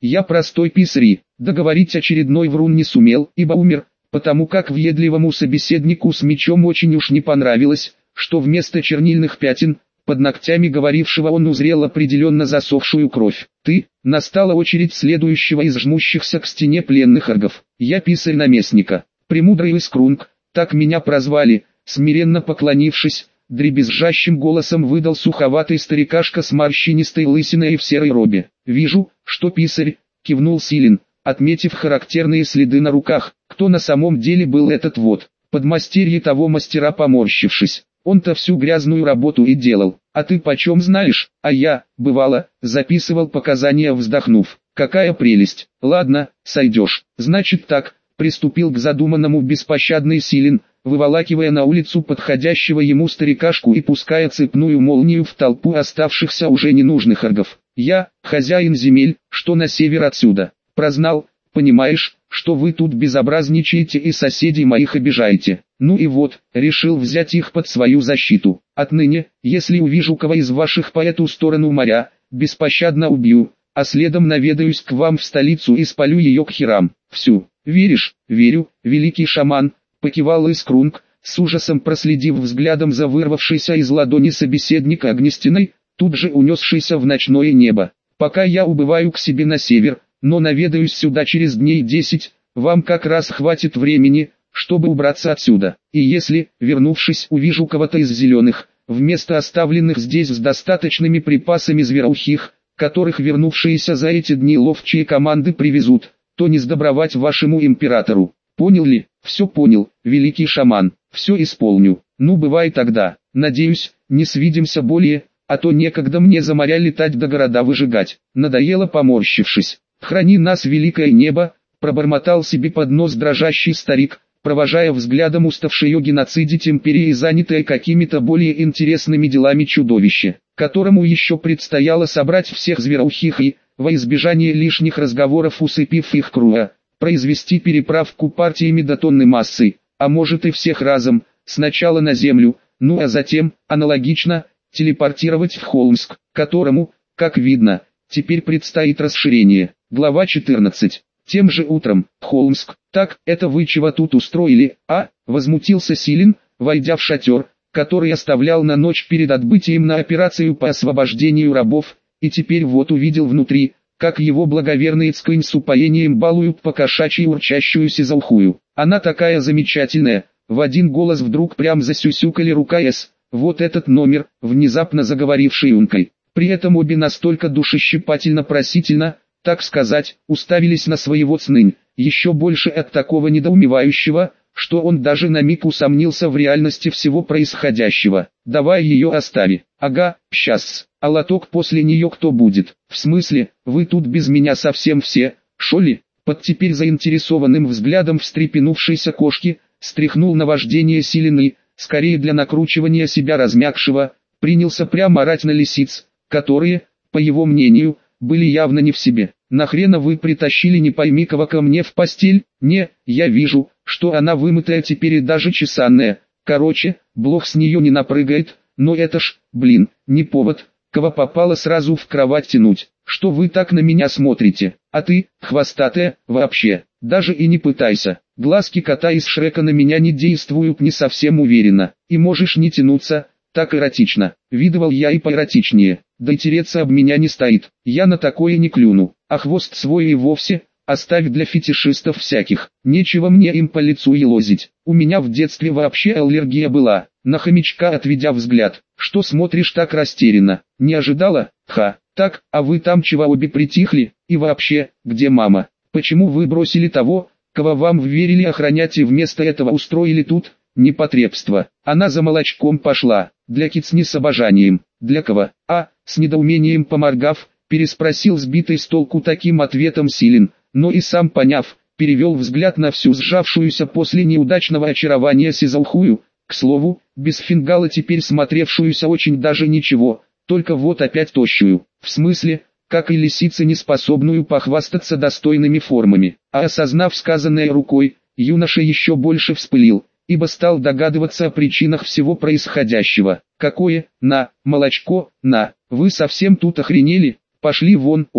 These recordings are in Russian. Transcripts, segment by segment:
Я простой писарь, договорить очередной врун не сумел, ибо умер, потому как въедливому собеседнику с мечом очень уж не понравилось, что вместо чернильных пятен, под ногтями говорившего он узрел определенно засохшую кровь. Настала очередь следующего из жмущихся к стене пленных аргов. Я писарь наместника, премудрый Искрунг, так меня прозвали, смиренно поклонившись, дребезжащим голосом выдал суховатый старикашка с морщинистой лысиной и в серой робе. «Вижу, что писарь», — кивнул Силин, отметив характерные следы на руках. Кто на самом деле был этот вот подмастерье того мастера, поморщившись? Он-то всю грязную работу и делал. А ты почем знаешь? А я, бывало, записывал показания, вздохнув. Какая прелесть. Ладно, сойдешь. Значит так, приступил к задуманному беспощадный Силин, выволакивая на улицу подходящего ему старикашку и пуская цепную молнию в толпу оставшихся уже ненужных аргов. Я, хозяин земель, что на север отсюда. Прознал, понимаешь, что вы тут безобразничаете и соседей моих обижаете. Ну и вот, решил взять их под свою защиту. Отныне, если увижу кого из ваших по эту сторону моря, беспощадно убью, а следом наведаюсь к вам в столицу и спалю ее к херам. Всю. Веришь? Верю, великий шаман, покивал Искрунг, с ужасом проследив взглядом за вырвавшейся из ладони собеседника огнестиной, тут же унесшейся в ночное небо. Пока я убываю к себе на север, но наведаюсь сюда через дней 10, вам как раз хватит времени, чтобы убраться отсюда. И если, вернувшись, увижу кого-то из зеленых, вместо оставленных здесь с достаточными припасами звероухих, которых вернувшиеся за эти дни ловчие команды привезут, то не сдобровать вашему императору. Понял ли? Все понял, великий шаман, все исполню. Ну бывай тогда, надеюсь, не свидимся более, а то некогда мне за моря летать до города выжигать. Надоело, поморщившись. Храни нас, великое небо, пробормотал себе под нос дрожащий старик, провожая взглядом уставшее геноцидить империи, занятое какими-то более интересными делами чудовище, которому еще предстояло собрать всех звероухих и, во избежание лишних разговоров усыпив их круга, произвести переправку партиями до тонны массы, а может и всех разом, сначала на землю, ну а затем, аналогично, телепортировать в Холмск, которому, как видно, теперь предстоит расширение. Глава 14. Тем же утром, Холмск. Так, это вы чего тут устроили, а? Возмутился Силин, войдя в шатер, который оставлял на ночь перед отбытием на операцию по освобождению рабов, и теперь вот увидел внутри, как его благоверные Цкынь с упоением балуют по кошачьи урчащую сизалхую. Она такая замечательная, в один голос вдруг прям засюсюкали рука С. Вот этот номер, внезапно заговоривший Ункой. При этом обе настолько душещипательно просительно, так сказать, уставились на своего Цнынь, еще больше от такого недоумевающего, что он даже на миг усомнился в реальности всего происходящего. «Давай ее остави». «Ага, щас. А лоток после нее кто будет?» «В смысле, вы тут без меня совсем все, шо ли?» Под теперь заинтересованным взглядом встрепенувшейся кошки, стряхнул наваждение Силины, скорее для накручивания себя размягшего, принялся прямо орать на лисиц, которые, по его мнению, были явно не в себе. «Нахрена вы притащили не пойми кого ко мне в постель? Не, я вижу, что она вымытая теперь и даже чесанная. Короче, блох с нее не напрыгает, но это ж, блин, не повод, кого попало сразу в кровать тянуть. Что вы так на меня смотрите? А ты, хвостатая, вообще, даже и не пытайся. Глазки кота из Шрека на меня не действуют не совсем уверенно. И можешь не тянуться, так эротично. Видывал я и поэротичнее. Да и тереться об меня не стоит. Я на такое не клюну. А хвост свой и вовсе оставь для фетишистов всяких. Нечего мне им по лицу елозить. У меня в детстве вообще аллергия была. На хомячка отведя взгляд. Что смотришь так растерянно? Не ожидала? Ха. Так, а вы там чего обе притихли? И вообще, где мама? Почему вы бросили того, кого вам вверили охранять, и вместо этого устроили тут непотребство? Она за молочком пошла. Для кицни с обожанием. Для кого? А, с недоумением поморгав, переспросил сбитый с толку таким ответом Силин, но и сам поняв, перевел взгляд на всю сжавшуюся после неудачного очарования сизалхую, к слову, без фингала теперь смотревшуюся очень даже ничего, только вот опять тощую, в смысле, как и лисица, не способную похвастаться достойными формами. А осознав сказанное рукой, юноша еще больше вспылил, ибо стал догадываться о причинах всего происходящего. «Какое, на, молочко, на, вы совсем тут охренели? Пошли вон обе!»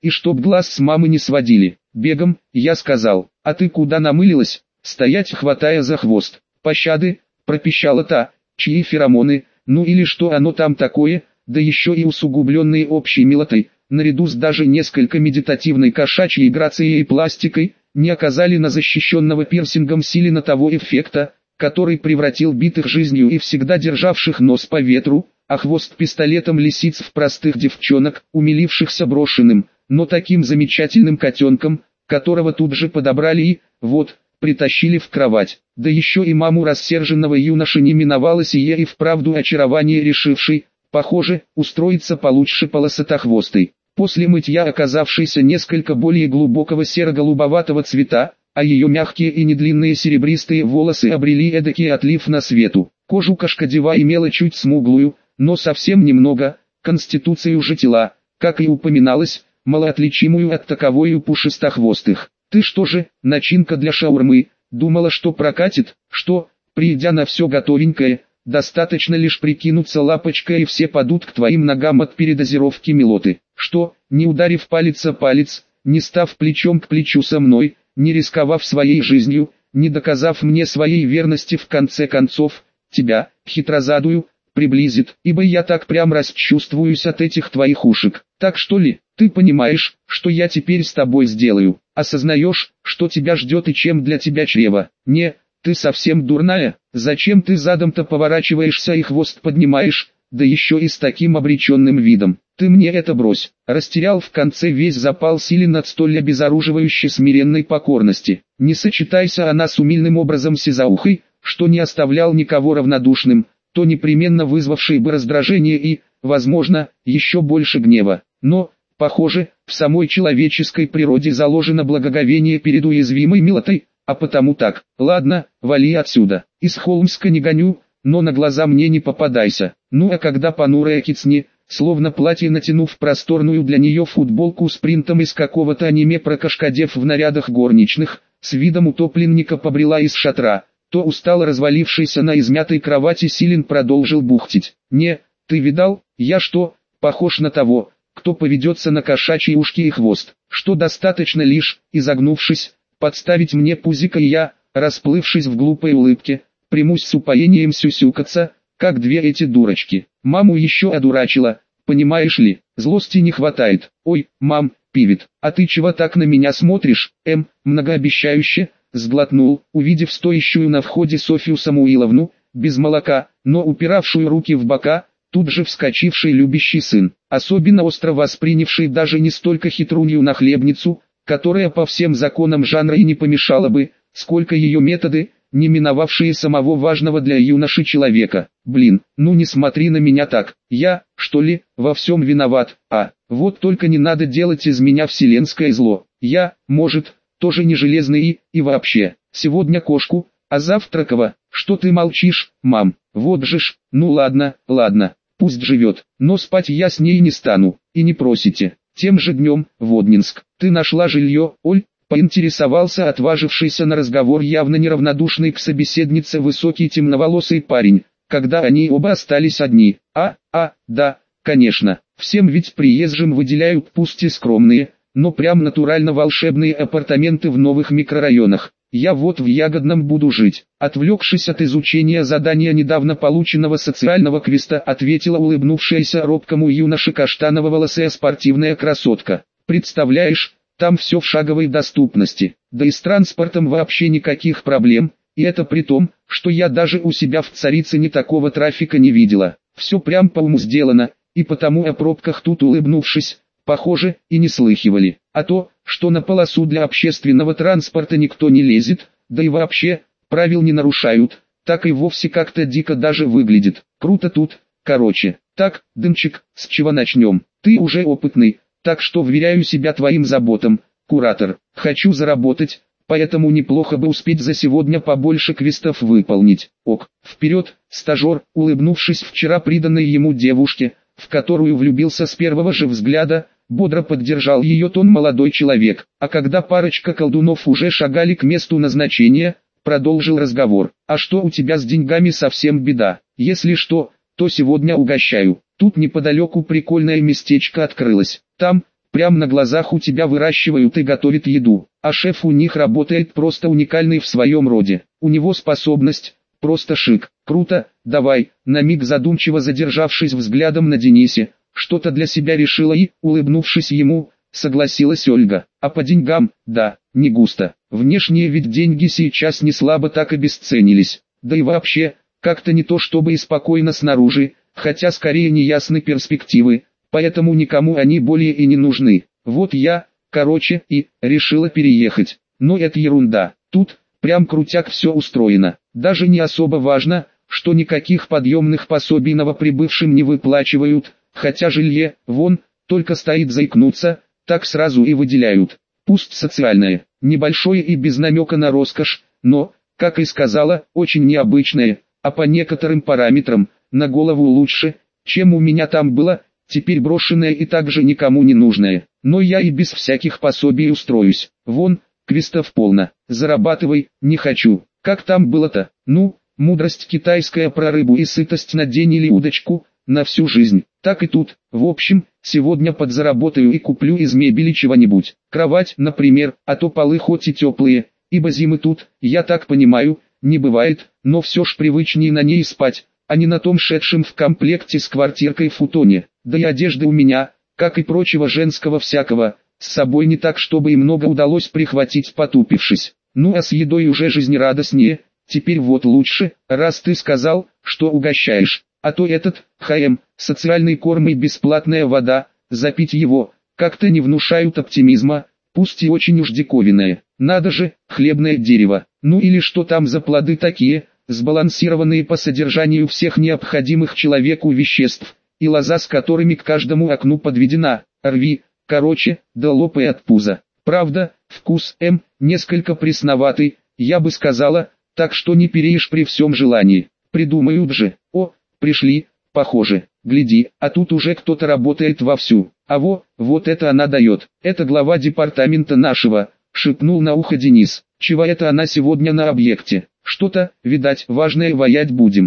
и чтоб глаз с мамы не сводили. Бегом, я сказал, а ты куда намылилась? Стоять, хватая за хвост. Пощады, пропищала та, чьи феромоны, ну или что оно там такое, да еще и усугубленные общей милотой, наряду с даже несколько медитативной кошачьей грацией и пластикой, не оказали на защищенного пирсингом Силина того эффекта, который превратил битых жизнью и всегда державших нос по ветру, а хвост пистолетом лисиц в простых девчонок, умилившихся брошенным, но таким замечательным котенком, которого тут же подобрали и, вот, притащили в кровать. Да еще и маму рассерженного юноши не миновало сие и вправду очарование решившей, похоже, устроиться получше полосатохвостой. После мытья оказавшейся несколько более глубокого серо-голубоватого цвета, а ее мягкие и недлинные серебристые волосы обрели эдакий отлив на свету. Кожу кошкодева имела чуть смуглую, но совсем немного, конституцию же тела, как и упоминалось, малоотличимую от таковой у пушистохвостых. Ты что же, начинка для шаурмы, думала, что прокатит, что, придя на все готовенькое, достаточно лишь прикинуться лапочкой и все падут к твоим ногам от передозировки милоты. Что, не ударив палец о палец, не став плечом к плечу со мной, не рисковав своей жизнью, не доказав мне своей верности в конце концов, тебя, хитрозадую, приблизит, ибо я так прям расчувствуюсь от этих твоих ушек. Так что ли, ты понимаешь, что я теперь с тобой сделаю? Осознаешь, что тебя ждет и чем для тебя чрево? Не, ты совсем дурная? Зачем ты задом-то поворачиваешься и хвост поднимаешь, да еще и с таким обреченным видом? Ты мне это брось. Растерял в конце весь запал Силин от столь обезоруживающей смиренной покорности. Не сочетайся она с умильным образом сизаухой, что не оставлял никого равнодушным, то непременно вызвавший бы раздражение и, возможно, еще больше гнева. Но, похоже, в самой человеческой природе заложено благоговение перед уязвимой милотой, а потому так, ладно, вали отсюда. Из Холмска не гоню, но на глаза мне не попадайся. Ну а когда понурая кицни, словно платье натянув просторную для нее футболку с принтом из какого-то аниме про кошкодев в нарядах горничных, с видом утопленника побрела из шатра, то устало развалившийся на измятой кровати Силин продолжил бухтить. Не, ты видал, я что, похож на того, кто поведется на кошачьи ушки и хвост, что достаточно лишь, изогнувшись, подставить мне пузико и я, расплывшись в глупой улыбке, примусь с упоением сюсюкаться, как две эти дурочки. Маму еще одурачила, понимаешь ли, злости не хватает. Ой, мам, пивит, а ты чего так на меня смотришь, многообещающе, сглотнул, увидев стоящую на входе Софью Самуиловну, без молока, но упиравшую руки в бока, тут же вскочивший любящий сын, особенно остро воспринявший даже не столько хитрунью нахлебницу, которая по всем законам жанра и не помешала бы, сколько ее методы, не миновавшие самого важного для юноши человека. Блин, ну не смотри на меня так, я, что ли, во всем виноват, вот только не надо делать из меня вселенское зло. Я, может, тоже не железный и вообще, сегодня кошку, а завтра кого? Что ты молчишь, мам? Вот же ж, ну ладно, пусть живет, но спать я с ней не стану, и не просите. Тем же днем, в Однинск, ты нашла жилье, Оль? Поинтересовался отважившийся на разговор явно неравнодушный к собеседнице высокий темноволосый парень, когда они оба остались одни. Да, конечно, всем ведь приезжим выделяют пусть и скромные, но прям натурально волшебные апартаменты в новых микрорайонах. Я вот в Ягодном буду жить. Отвлекшись от изучения задания недавно полученного социального квеста, ответила улыбнувшаяся робкому юноше каштаново-волосая спортивная красотка. Представляешь, там все в шаговой доступности, да и с транспортом вообще никаких проблем, и это при том, что я даже у себя в Царицыне такого трафика не видела. Все прям по уму сделано, и потому о пробках тут, улыбнувшись, похоже, и не слыхивали. А то, что на полосу для общественного транспорта никто не лезет, да и вообще, правил не нарушают, так и вовсе как-то дико даже выглядит. Круто тут, короче. Так, Дымчик, с чего начнем? Ты уже опытный, так что вверяю себя твоим заботам, куратор. Хочу заработать, поэтому неплохо бы успеть за сегодня побольше квестов выполнить. Ок, вперед, стажер, улыбнувшись вчера приданной ему девушке, в которую влюбился с первого же взгляда, бодро поддержал ее тон молодой человек. А когда парочка колдунов уже шагали к месту назначения, продолжил разговор. А что у тебя с деньгами? Совсем беда. Если что, то сегодня угощаю. Тут неподалеку прикольное местечко открылось. Там, прямо на глазах у тебя выращивают и готовят еду, а шеф у них работает просто уникальный в своем роде. У него способность, просто шик, круто, давай, на миг задумчиво задержавшись взглядом на Денисе, что-то для себя решила и, улыбнувшись ему, согласилась Ольга. А по деньгам, да, не густо. Внешние ведь деньги сейчас не слабо так обесценились. Да и вообще, как-то не то чтобы и спокойно снаружи, хотя скорее неясны перспективы, поэтому никому они более и не нужны. Вот я, короче, и решила переехать. Но это ерунда. Тут, прям крутяк все устроено. Даже не особо важно, что никаких подъемных пособий новоприбывшим не выплачивают, хотя жилье, вон, только стоит заикнуться, так сразу и выделяют. Пусть социальное, небольшое и без намека на роскошь, но, как и сказала, очень необычное, а по некоторым параметрам, на голову лучше, чем у меня там было, теперь брошенное и также никому не нужное. Но я и без всяких пособий устроюсь. Вон, квестов полно, зарабатывай, не хочу. Как там было-то? Ну, мудрость китайская про рыбу и сытость на день или удочку, на всю жизнь. Так и тут, в общем, сегодня подзаработаю и куплю из мебели чего-нибудь. Кровать, например, а то полы хоть и теплые, ибо зимы тут, я так понимаю, не бывает, но все ж привычнее на ней спать, а не на том шедшем в комплекте с квартиркой футоне. Да и одежды у меня, как и прочего женского всякого, с собой не так, чтобы и много удалось прихватить, потупившись. Ну а с едой уже жизнерадостнее, теперь вот лучше, раз ты сказал, что угощаешь. А то этот, социальный корм и бесплатная вода, запить его, как-то не внушают оптимизма, пусть и очень уж диковинное. Надо же, хлебное дерево, ну или что там за плоды такие, сбалансированные по содержанию всех необходимых человеку веществ, и лоза с которыми к каждому окну подведена, рви, короче, да лопай от пуза. Правда, вкус несколько пресноватый, я бы сказала, так что не переешь при всем желании. Придумают же, пришли, похоже, гляди, а тут уже кто-то работает вовсю. А вот это она дает, это глава департамента нашего, шепнул на ухо Денис. Чего это она сегодня на объекте? Что-то, видать, важное ваять будем.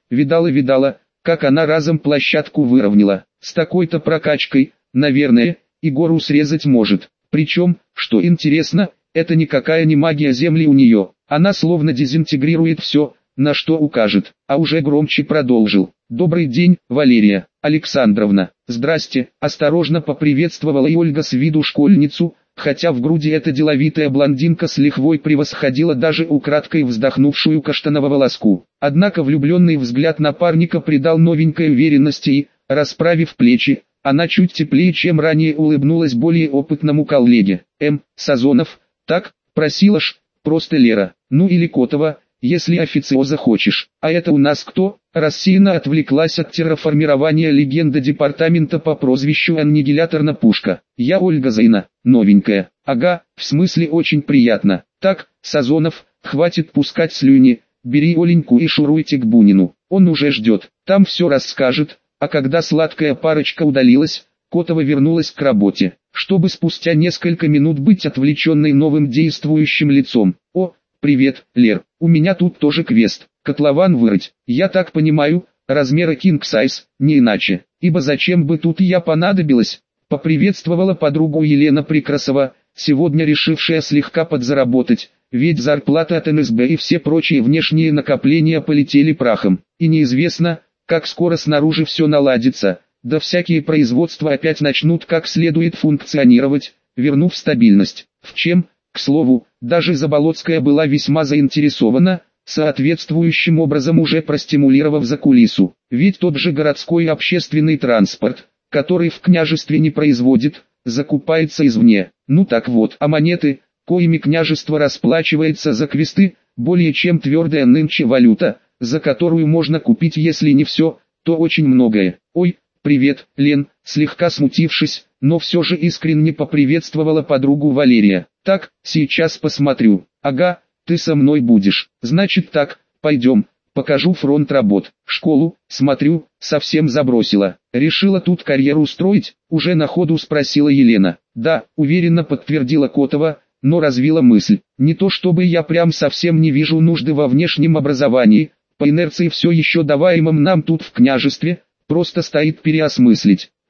Видала, как она разом площадку выровняла. С такой-то прокачкой, наверное, и гору срезать может. Причем, что интересно, это никакая не магия земли у нее. Она словно дезинтегрирует все, на что укажет, а уже громче продолжил. «Добрый день, Валерия Александровна». «Здрасте», осторожно поприветствовала и Ольга с виду школьницу, хотя в груди эта деловитая блондинка с лихвой превосходила даже украдкой вздохнувшую каштанового волоску. Однако влюбленный взгляд напарника придал новенькой уверенности и, расправив плечи, она чуть теплее, чем ранее улыбнулась более опытному коллеге. Сазонов, так, просила ж, просто Лера, ну или Котова, если официоза хочешь. А это у нас кто? Рассеянно отвлеклась от терраформирования легенда департамента по прозвищу Аннигиляторна Пушка. Я Ольга Зайна, новенькая. Ага, в смысле очень приятно. Так, Сазонов, хватит пускать слюни, бери Оленьку и шуруйте к Бунину. Он уже ждет, там все расскажет. А когда сладкая парочка удалилась, Котова вернулась к работе, чтобы спустя несколько минут быть отвлеченной новым действующим лицом. «Привет, Лер, у меня тут тоже квест, котлован вырыть, я так понимаю, размера king size, не иначе, ибо зачем бы тут я понадобилась?» Поприветствовала подругу Елена Прекрасова, сегодня решившая слегка подзаработать, ведь зарплата от НСБ и все прочие внешние накопления полетели прахом, и неизвестно, как скоро снаружи все наладится, да всякие производства опять начнут как следует функционировать, вернув стабильность. В чем, к слову, даже Заболоцкая была весьма заинтересована, соответствующим образом уже простимулировав закулису. Ведь тот же городской общественный транспорт, который в княжестве не производит, закупается извне. Ну так вот, а монеты, коими княжество расплачивается за квесты, более чем твердая нынче валюта, за которую можно купить если не все, то очень многое. Привет, Лен, слегка смутившись, но все же искренне поприветствовала подругу Валерия. Так, сейчас посмотрю. Ага, ты со мной будешь. Значит так, пойдем, покажу фронт работ. Школу, смотрю, совсем забросила. Решила тут карьеру устроить? Уже на ходу спросила Елена. Да, уверенно подтвердила Котова, но развила мысль. Не то чтобы я прям совсем не вижу нужды во внешнем образовании, по инерции все еще даваемом нам тут в княжестве, просто стоит переосмыслить,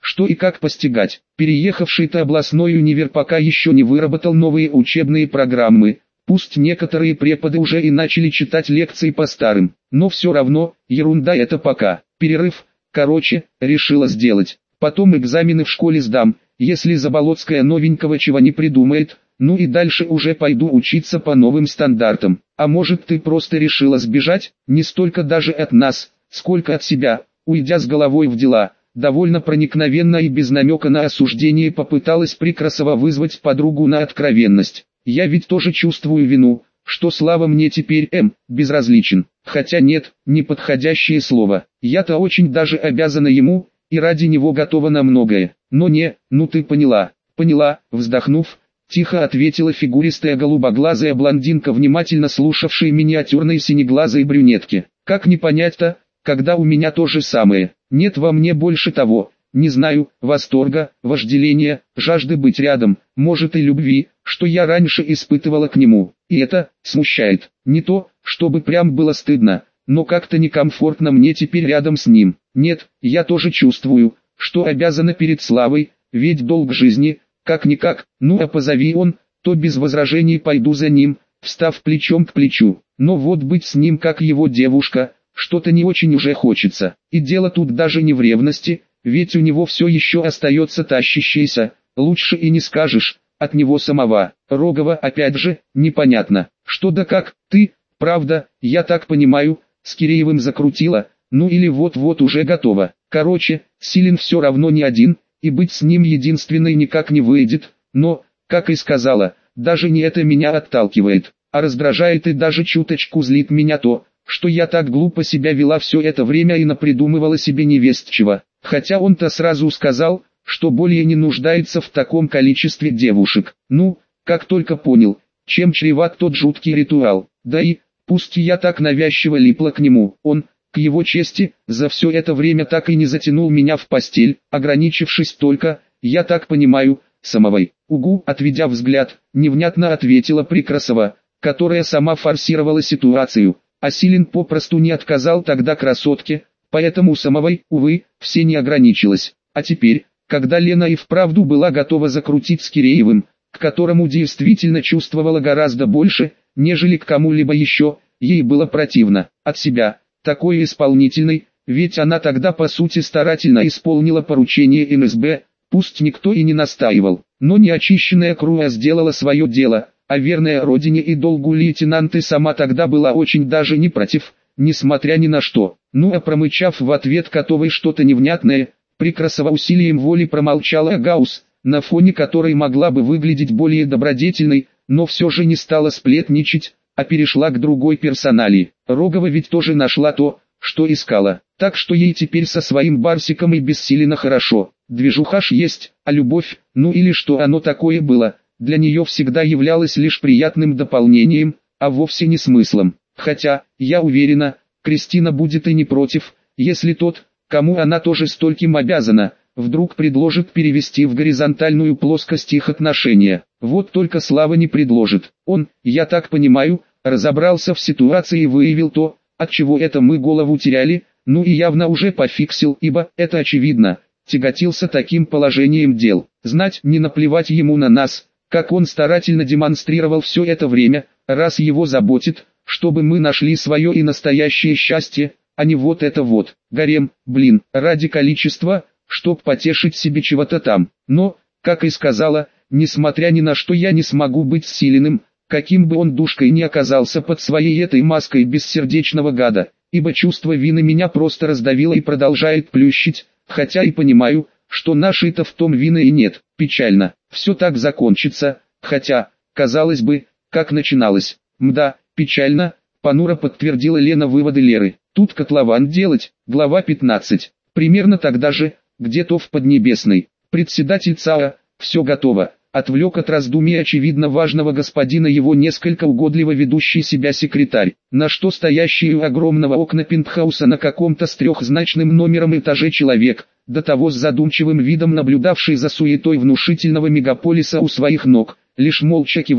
что и как постигать. Переехавший-то областной универ пока еще не выработал новые учебные программы. Пусть некоторые преподы уже и начали читать лекции по старым, но все равно, ерунда это пока. Перерыв, решила сделать. Потом экзамены в школе сдам, если Заболоцкая новенького чего не придумает, ну и дальше уже пойду учиться по новым стандартам. А может, ты просто решила сбежать, не столько даже от нас, сколько от себя, уйдя с головой в дела. Довольно проникновенно и без намека на осуждение попыталась Прекрасова вызвать подругу на откровенность. Я ведь тоже чувствую вину, что Слава мне теперь безразличен. Хотя нет, неподходящее слово. Я-то очень даже обязана ему, и ради него готова на многое. Но не, ну ты поняла. Поняла, вздохнув, тихо ответила фигуристая голубоглазая блондинка, внимательно слушавшая миниатюрной синеглазой брюнетки. Как не понять-то, когда у меня то же самое. Нет во мне больше того, не знаю, восторга, вожделения, жажды быть рядом, может и любви, что я раньше испытывала к нему. И это смущает. Не то, чтобы прям было стыдно, но как-то некомфортно мне теперь рядом с ним. Нет, я тоже чувствую, что обязана перед Славой, ведь долг жизни, как-никак. Ну а позови он, то без возражений пойду за ним, встав плечом к плечу. Но вот быть с ним как его девушка, что-то не очень уже хочется. И дело тут даже не в ревности, ведь у него все еще остается тащащееся, лучше и не скажешь, от него самого. Рогова опять же, непонятно, что да как, ты, правда, я так понимаю, с Киреевым закрутила, ну или вот-вот уже готова. Силен все равно не один, и быть с ним единственной никак не выйдет, но, как и сказала, даже не это меня отталкивает, а раздражает и даже чуточку злит меня то, что я так глупо себя вела все это время и напридумывала себе невесть чего. Хотя он-то сразу сказал, что более не нуждается в таком количестве девушек. Ну, как только понял, чем чреват тот жуткий ритуал. Да и, пусть я так навязчиво липла к нему, он, к его чести, за все это время так и не затянул меня в постель, ограничившись только, я так понимаю, самовой. Угу, отведя взгляд, невнятно ответила Прекрасова, которая сама форсировала ситуацию. А Силен попросту не отказал тогда красотке, поэтому самовой, увы, все не ограничилось. А теперь, когда Лена и вправду была готова закрутить с Киреевым, к которому действительно чувствовала гораздо больше, нежели к кому-либо еще, ей было противно от себя, такой исполнительной, ведь она тогда по сути старательно исполнила поручение НСБ, пусть никто и не настаивал, но неочищенная Круа сделала свое дело. А верная родине и долгу лейтенант и сама тогда была очень даже не против, несмотря ни на что. Ну а промычав в ответ Котовой что-то невнятное, Прекрасова усилием воли промолчала Гаус, на фоне которой могла бы выглядеть более добродетельной, но все же не стала сплетничать, а перешла к другой персоналии. Рогова ведь тоже нашла то, что искала, так что ей теперь со своим Барсиком и без Силена хорошо. Движуха ж есть, а любовь, ну или что оно такое было, для нее всегда являлось лишь приятным дополнением, а вовсе не смыслом. Хотя, я уверена, Кристина будет и не против, если тот, кому она тоже стольким обязана, вдруг предложит перевести в горизонтальную плоскость их отношения. Вот только Слава не предложит. Он, я так понимаю, разобрался в ситуации и выявил то, от чего это мы голову теряли, ну и явно уже пофиксил, ибо, это очевидно, тяготился таким положением дел. Знать, не наплевать ему на нас, как он старательно демонстрировал все это время, раз его заботит, чтобы мы нашли свое и настоящее счастье, а не вот это вот, гарем, ради количества, чтоб потешить себе чего-то там. Но, как и сказала, несмотря ни на что я не смогу быть с Силиным, каким бы он душкой ни оказался под своей этой маской бессердечного гада, ибо чувство вины меня просто раздавило и продолжает плющить, хотя и понимаю, что нашей-то в том вины и нет. Печально, все так закончится, хотя, казалось бы, как начиналось. Мда, печально, понуро подтвердила Лена выводы Леры. Тут котлован делать, глава 15. Примерно тогда же, где-то в Поднебесной, председатель ЦАА, все готово, отвлек от раздумий очевидно важного господина его несколько угодливо ведущий себя секретарь, на что стоящий у огромного окна пентхауса на каком-то с трехзначным номером этаже человек, до того с задумчивым видом наблюдавший за суетой внушительного мегаполиса у своих ног, лишь молча кивнул,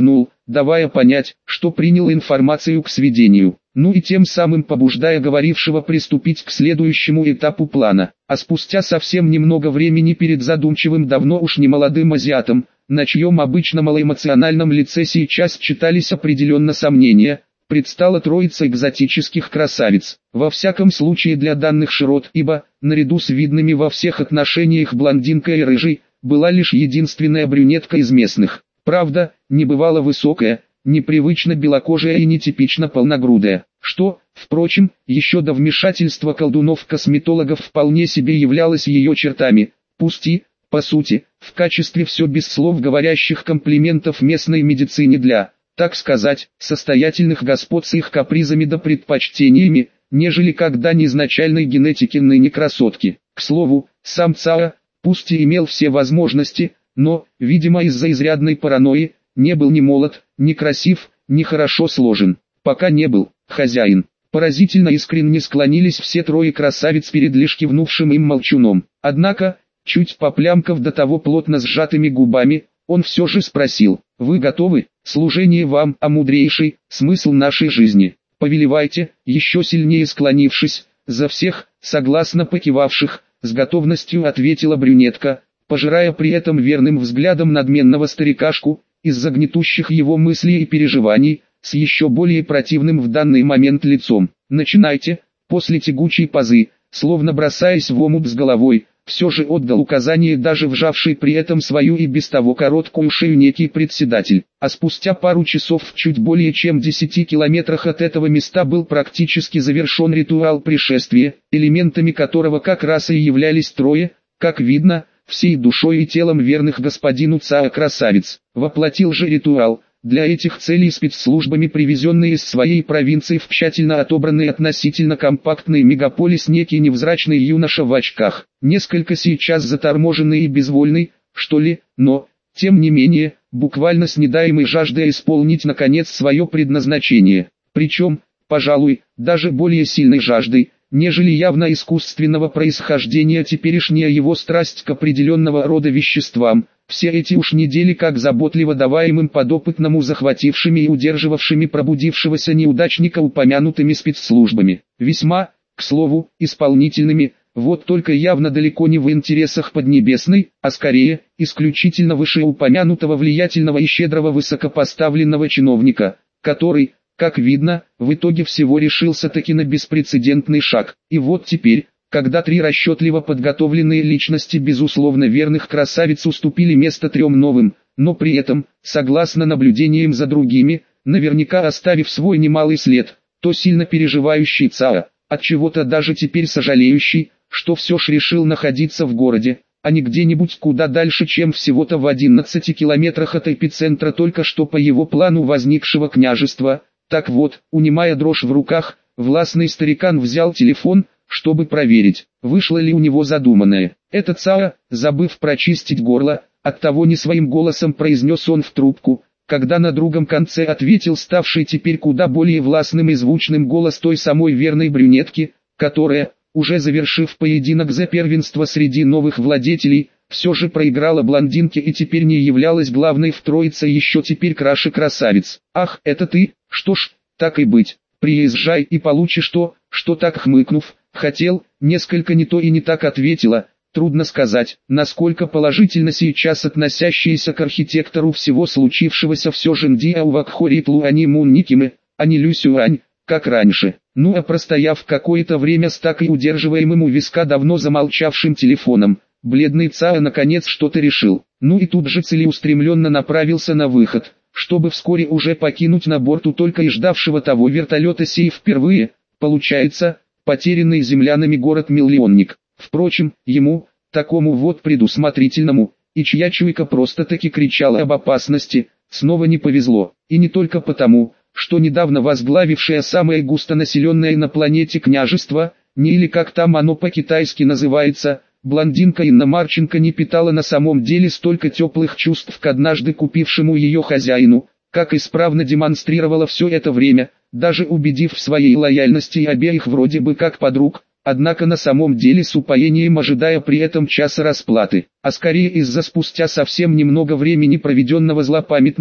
давая понять, что принял информацию к сведению, ну и тем самым побуждая говорившего приступить к следующему этапу плана. А спустя совсем немного времени перед задумчивым давно уж немолодым азиатом, на чьем обычно малоэмоциональном лице сейчас читались определенно сомнения, предстала троица экзотических красавиц. Во всяком случае для данных широт, ибо, наряду с видными во всех отношениях блондинкой и рыжей, была лишь единственная брюнетка из местных. Правда, не бывало высокая, непривычно белокожая и нетипично полногрудая, что, впрочем, еще до вмешательства колдунов-косметологов вполне себе являлось ее чертами, пусть и, по сути, в качестве все без слов говорящих комплиментов местной медицине для, так сказать, состоятельных господ с их капризами да предпочтениями, нежели когда изначальной генетики ныне красотки. К слову, сам Цао, пусть и имел все возможности, но, видимо из-за изрядной паранойи, не был ни молод, ни красив, ни хорошо сложен. Пока не был хозяин. Поразительно искренне склонились все трое красавиц перед лишь кивнувшим им молчуном. Однако, чуть поплямкав до того плотно сжатыми губами, он все же спросил: «Вы готовы? Служение вам, о мудрейший, смысл нашей жизни. Повелевайте», еще сильнее склонившись, за всех, согласно покивавших, с готовностью ответила брюнетка, пожирая при этом верным взглядом надменного старикашку, из-за гнетущих его мыслей и переживаний, с еще более противным в данный момент лицом. «Начинайте», после тягучей пазы, словно бросаясь в омут с головой, все же отдал указание даже вжавший при этом свою и без того короткую шею некий председатель. А спустя пару часов в чуть более чем 10 километрах от этого места был практически завершен ритуал пришествия, элементами которого как раз и являлись трое, как видно, всей душой и телом верных господину Цао красавиц. Воплотил же ритуал, для этих целей спецслужбами привезенный из своей провинции в тщательно отобранный относительно компактный мегаполис некий невзрачный юноша в очках, несколько сейчас заторможенный и безвольный, что ли, но, тем не менее, буквально с недаемой жаждой исполнить наконец свое предназначение, причем, пожалуй, даже более сильной жаждой, нежели явно искусственного происхождения теперешняя его страсть к определенного рода веществам. Все эти уж недели как заботливо даваемым подопытному захватившими и удерживавшими пробудившегося неудачника упомянутыми спецслужбами. Весьма, к слову, исполнительными, вот только явно далеко не в интересах Поднебесной, а скорее, исключительно вышеупомянутого влиятельного и щедрого высокопоставленного чиновника, который, как видно, в итоге всего решился таки на беспрецедентный шаг. И вот теперь, когда три расчетливо подготовленные личности безусловно верных красавиц уступили место трем новым, но при этом, согласно наблюдениям за другими, наверняка оставив свой немалый след, то сильно переживающий Цао, отчего-то даже теперь сожалеющий, что все ж решил находиться в городе, а не где-нибудь куда дальше, чем всего-то в 11 километрах от эпицентра только что по его плану возникшего княжества. Так вот, унимая дрожь в руках, властный старикан взял телефон, чтобы проверить, вышло ли у него задуманное. Этот Цао, забыв прочистить горло, оттого не своим голосом произнес он в трубку, когда на другом конце ответил ставший теперь куда более властным и звучным голос той самой верной брюнетки, которая, уже завершив поединок за первенство среди новых владетелей, все же проиграла блондинке и теперь не являлась главной в троице еще теперь краше красавиц. «Ах, это ты? Что ж, так и быть, приезжай и получишь то, что так хмыкнув, хотел», несколько не то и не так ответила. Трудно сказать, насколько положительно сейчас относящиеся к архитектору всего случившегося все же Ндиау Вакхори Тлуани Мунникимы, а не Люсюань, как раньше. Ну а простояв какое-то время с так и удерживаемым у виска давно замолчавшим телефоном, бледный Цао наконец что-то решил. Ну и тут же целеустремленно направился на выход, чтобы вскоре уже покинуть на борту только и ждавшего того вертолета сей впервые, получается, потерянный землянами город-миллионник. Впрочем, ему, такому вот предусмотрительному, и чья чуйка просто-таки кричала об опасности, снова не повезло. И не только потому, что недавно возглавившее самое густонаселенное на планете княжество, не или как там оно по-китайски называется, блондинка Инна Марченко не питала на самом деле столько теплых чувств к однажды купившему ее хозяину, как исправно демонстрировала все это время, даже убедив в своей лояльности обеих вроде бы как подруг, однако на самом деле с упоением ожидая при этом часа расплаты, а скорее из-за спустя совсем немного времени проведенного злопамятной и,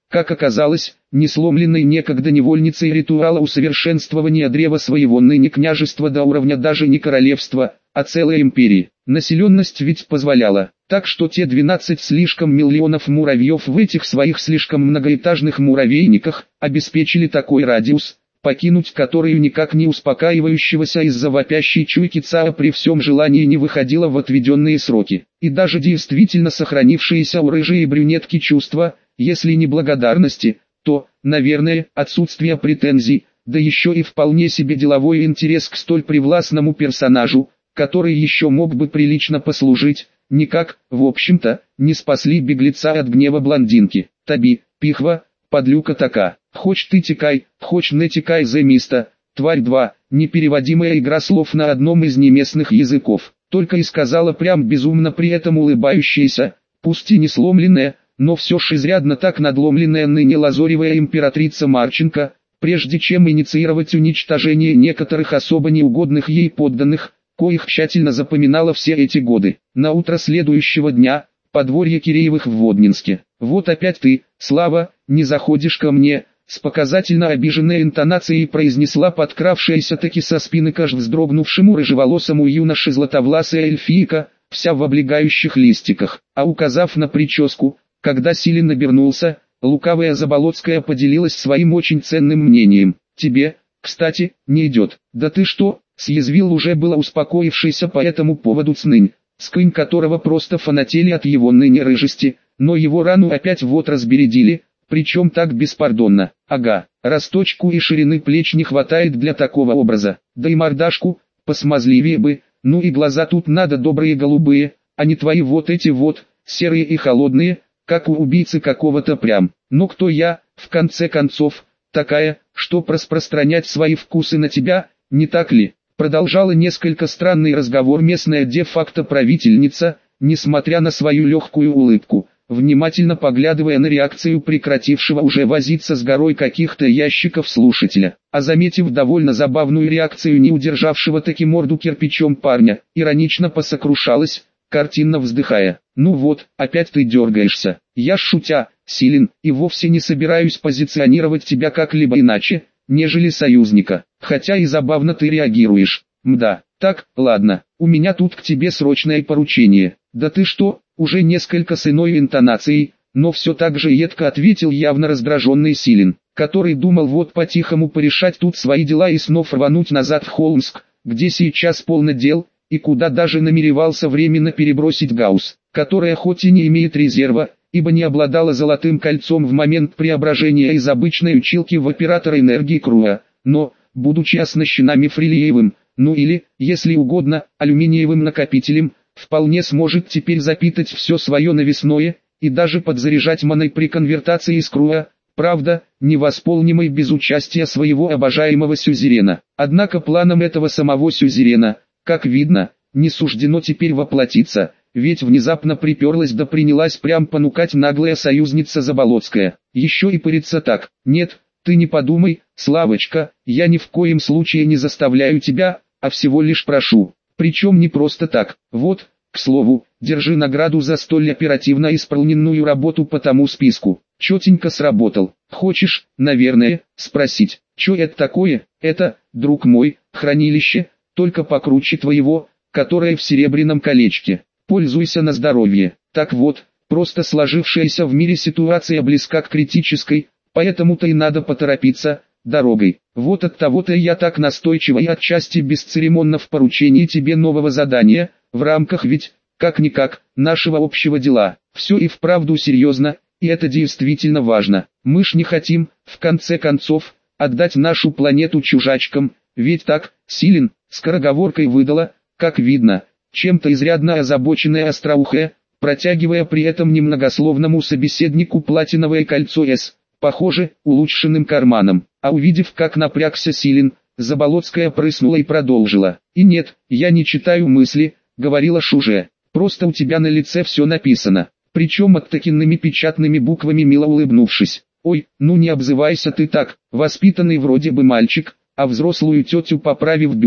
как оказалось, не сломленной некогда невольницей ритуала усовершенствования древа своего ныне княжества до уровня даже не королевства, а целой империи. Населенность ведь позволяла, так что те 12 слишком миллионов муравьев в этих своих слишком многоэтажных муравейниках обеспечили такой радиус, покинуть которую никак не успокаивающегося из-за вопящей чуйки ЦАА при всем желании не выходило в отведенные сроки. И даже действительно сохранившиеся у рыжей и брюнетки чувства, если не благодарности, то, наверное, отсутствие претензий, да еще и вполне себе деловой интерес к столь привластному персонажу, который еще мог бы прилично послужить, никак, в общем-то, не спасли беглеца от гнева блондинки. Таби, пихва, подлюка така. Хочь ты текай, хочь не текай за место, тварь 2, непереводимая игра слов на одном из неместных языков. Только и сказала прям безумно при этом улыбающаяся, пусть и не сломленная, но все ж изрядно так надломленная ныне лазоревая императрица Марченко, прежде чем инициировать уничтожение некоторых особо неугодных ей подданных, коих тщательно запоминала все эти годы. На утро следующего дня, подворье Киреевых в Воднинске. Вот опять ты, Слава, не заходишь ко мне, с показательно обиженной интонацией произнесла подкравшаяся таки со спины аж вздрогнувшему рыжеволосому юноше златовласая эльфийка, вся в облегающих листиках, а указав на прическу, когда Силин обернулся, лукавая Заболоцкая поделилась своим очень ценным мнением. Тебе, кстати, не идет. Да ты что, съязвил уже было успокоившийся по этому поводу Цнынь, скынь которого просто фанатели от его ныне рыжести, но его рану опять вот разбередили, причем так беспардонно. Ага, росточку и ширины плеч не хватает для такого образа, да и мордашку, посмазливее бы, ну и глаза тут надо добрые голубые, а не твои вот эти вот, серые и холодные, как у убийцы какого-то прям. Но кто я, в конце концов, такая, чтоб распространять свои вкусы на тебя, не так ли? Продолжала несколько странный разговор местная де-факто правительница, несмотря на свою легкую улыбку, внимательно поглядывая на реакцию прекратившего уже возиться с горой каких-то ящиков слушателя, а заметив довольно забавную реакцию не удержавшего таки морду кирпичом парня, иронично посокрушалась, картинно вздыхая. Ну вот, опять ты дергаешься. Я шутя, Силин, и вовсе не собираюсь позиционировать тебя как-либо иначе, нежели союзника. Хотя и забавно ты реагируешь. Мда, так, ладно, у меня тут к тебе срочное поручение. Да ты что, уже несколько с иной интонацией, но все так же едко ответил явно раздраженный Силин, который думал вот по-тихому порешать тут свои дела и снова рвануть назад в Холмск, где сейчас полно дел, и куда даже намеревался временно перебросить Гаусс, которая хоть и не имеет резерва, ибо не обладала золотым кольцом в момент преображения из обычной училки в оператора энергии Круа, но, будучи оснащена мифрилиевым, ну или, если угодно, алюминиевым накопителем, вполне сможет теперь запитать все свое навесное, и даже подзаряжать маной при конвертации из Круа, правда, невосполнимой без участия своего обожаемого сюзерена. Однако планом этого самого сюзерена, как видно, не суждено теперь воплотиться, ведь внезапно приперлась да принялась прям понукать наглая союзница Заболоцкая. Еще и пырится так. Нет, ты не подумай, Славочка, я ни в коем случае не заставляю тебя, а всего лишь прошу. Причем не просто так. Вот, к слову, держи награду за столь оперативно исполненную работу по тому списку. Четенько сработал. Хочешь, наверное, спросить, что это такое? Это, друг мой, хранилище, только покруче твоего, которое в серебряном колечке. Пользуйся на здоровье. Так вот, просто сложившаяся в мире ситуация близка к критической, поэтому-то и надо поторопиться дорогой. Вот от того-то я так настойчиво и отчасти бесцеремонно в поручении тебе нового задания, в рамках ведь, как-никак, нашего общего дела. Все и вправду серьезно, и это действительно важно. Мы ж не хотим, в конце концов, отдать нашу планету чужачкам, ведь так, Силин, скороговоркой выдала, как видно, чем-то изрядно озабоченная остроухая, протягивая при этом немногословному собеседнику платиновое кольцо С, похоже, улучшенным карманом. А увидев, как напрягся Силин, Заболоцкая прыснула и продолжила. «И нет, я не читаю мысли», — говорила Шуже, — «просто у тебя на лице все написано». Причем оттакенными печатными буквами мило улыбнувшись. «Ой, ну не обзывайся ты так, воспитанный вроде бы мальчик», а взрослую тетю поправив бюст,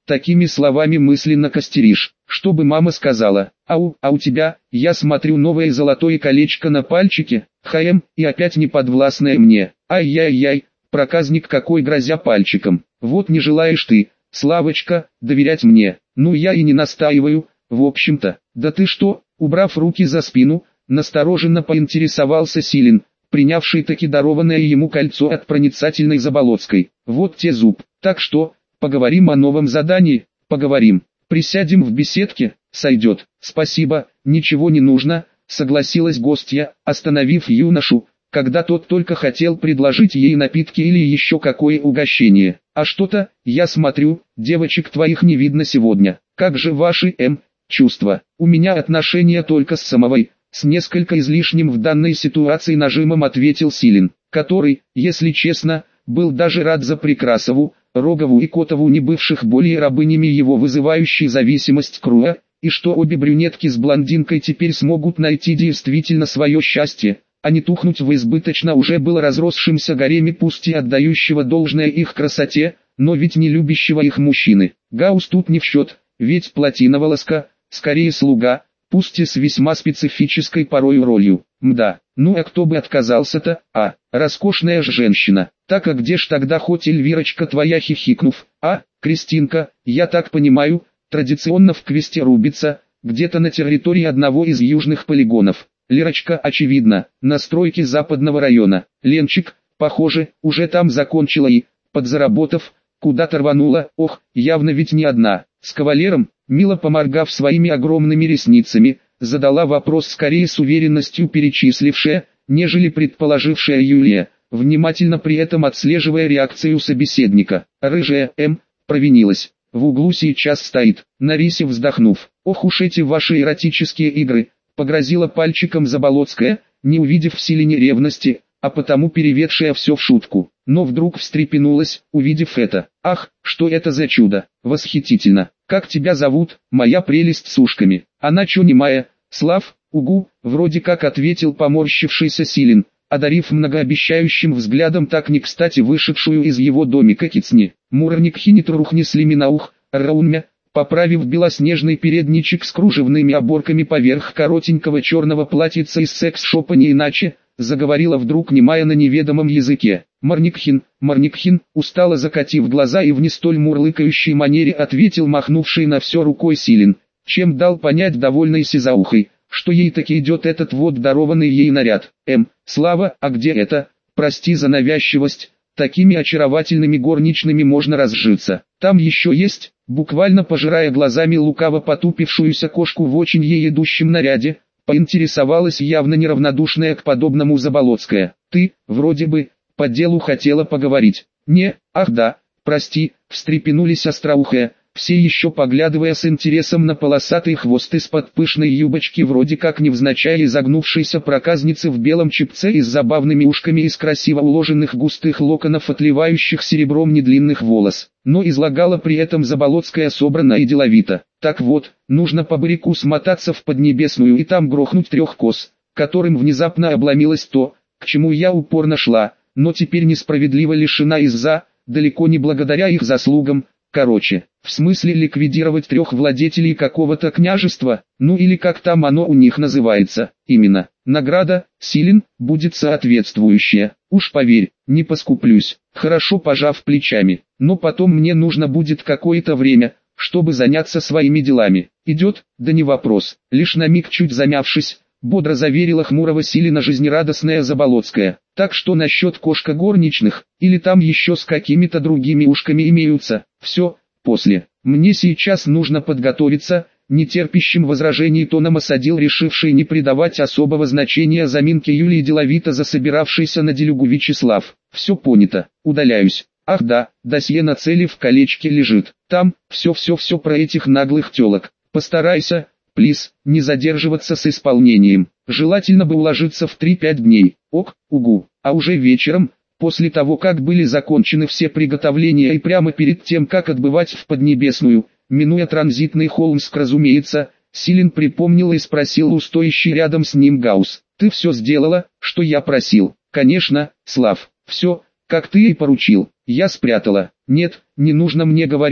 такими словами мысленно костеришь. Что бы мама сказала? Ау, а у тебя, я смотрю, новое золотое колечко на пальчике, и опять не подвластное мне. Ай-яй-яй, проказник какой, грозя пальчиком. Вот не желаешь ты, Славочка, доверять мне. Ну я и не настаиваю, в общем-то. Да ты что, убрав руки за спину, настороженно поинтересовался Силин, принявший таки дарованное ему кольцо от проницательной Заболоцкой. Вот те зуб. Так что, поговорим о новом задании, поговорим. Присядем в беседке, сойдет. Спасибо, ничего не нужно, согласилась гостья, остановив юношу, когда тот только хотел предложить ей напитки или еще какое угощение. А что-то, я смотрю, девочек твоих не видно сегодня. Как же ваши, чувства? У меня отношения только с Самовой, с несколько излишним в данной ситуации нажимом ответил Силин, который, если честно, был даже рад за Прекрасову, Рогову и Котову, не бывших более рабынями его вызывающей зависимость Круа, и что обе брюнетки с блондинкой теперь смогут найти действительно свое счастье, а не тухнуть в избыточно уже было разросшемся гареме, пусть и отдающего должное их красоте, но ведь не любящего их мужчины. Гаус тут не в счет, ведь платиноволоска, скорее слуга, пусть и с весьма специфической порою ролью. Мда, ну а кто бы отказался-то, роскошная ж женщина. Так а где ж тогда хоть Эльвирочка твоя, хихикнув? Кристинка, я так понимаю, традиционно в квесте рубится, где-то на территории одного из южных полигонов. Лерочка, очевидно, на стройке западного района. Ленчик, похоже, уже там закончила и, подзаработав, куда-то рванула. Ох, явно ведь не одна. С кавалером, мило поморгав своими огромными ресницами, задала вопрос скорее с уверенностью перечислившая, нежели предположившая Юлия, внимательно при этом отслеживая реакцию собеседника. Рыжая, провинилась. В углу сейчас стоит, на рисе вздохнув. Ох уж эти ваши эротические игры, погрозила пальчиком Заболоцкая, не увидев в Силине ревности, а потому переведшая все в шутку. Но вдруг встрепенулась, увидев это. Ах, что это за чудо, восхитительно. Как тебя зовут, моя прелесть с ушками? Она чё немая? Слав, угу, вроде как ответил поморщившийся Силин, одарив многообещающим взглядом так не кстати вышедшую из его домика кицни. Муравник хинитрух несли минаух, раунмя, поправив белоснежный передничек с кружевными оборками поверх коротенького черного платьица из секс-шопа не иначе, заговорила вдруг немая на неведомом языке. Марникхин, устало закатив глаза и в не столь мурлыкающей манере ответил махнувший на все рукой Силин, чем дал понять довольной сизаухой, что ей таки идет этот вот дарованный ей наряд. Слава, а где это? Прости за навязчивость, такими очаровательными горничными можно разжиться. Там еще есть, буквально пожирая глазами лукаво потупившуюся кошку в очень ей идущем наряде, поинтересовалась явно неравнодушная к подобному Заболоцкая. Ты, вроде бы, по делу хотела поговорить. Не, ах да, прости, встрепенулись остроухая, все еще поглядывая с интересом на полосатый хвост из-под пышной юбочки вроде как невзначай изогнувшейся проказницы в белом чепце и с забавными ушками из красиво уложенных густых локонов, отливающих серебром недлинных волос. Но излагала при этом Заболоцкая собранно и деловито. Так вот, нужно по баряку смотаться в Поднебесную и там грохнуть 3 коз, которым внезапно обломилось то, к чему я упорно шла, но теперь несправедливо лишена из-за, далеко не благодаря их заслугам. Короче, в смысле ликвидировать 3 владетелей какого-то княжества, ну или как там оно у них называется. Именно, награда, Силин, будет соответствующая. Уж поверь, не поскуплюсь. Хорошо, пожав плечами, но потом мне нужно будет какое-то время, чтобы заняться своими делами. Идет? Да не вопрос. Лишь на миг чуть замявшись, бодро заверила хмурого Силина жизнерадостная Заболоцкая. Так что насчет кошка горничных, или там еще с какими-то другими ушками имеются, все, после. Мне сейчас нужно подготовиться, нетерпящим возражений тоном осадил решивший не придавать особого значения заминке Юлии деловито засобиравшийся на делюгу Вячеслав. Все понято, удаляюсь. Ах да, досье на цели в колечке лежит. Там, все про этих наглых телок. Постарайся, плиз, не задерживаться с исполнением. Желательно бы уложиться в 3-5 дней. Ок, угу. А уже вечером, после того как были закончены все приготовления и прямо перед тем как отбывать в Поднебесную, минуя транзитный Холмск, разумеется, Силин припомнил и спросил у стоящей рядом с ним Гаус. Ты все сделала, что я просил? Конечно, Слав, все, как ты и поручил. Я спрятала. Нет, не нужно мне говорить,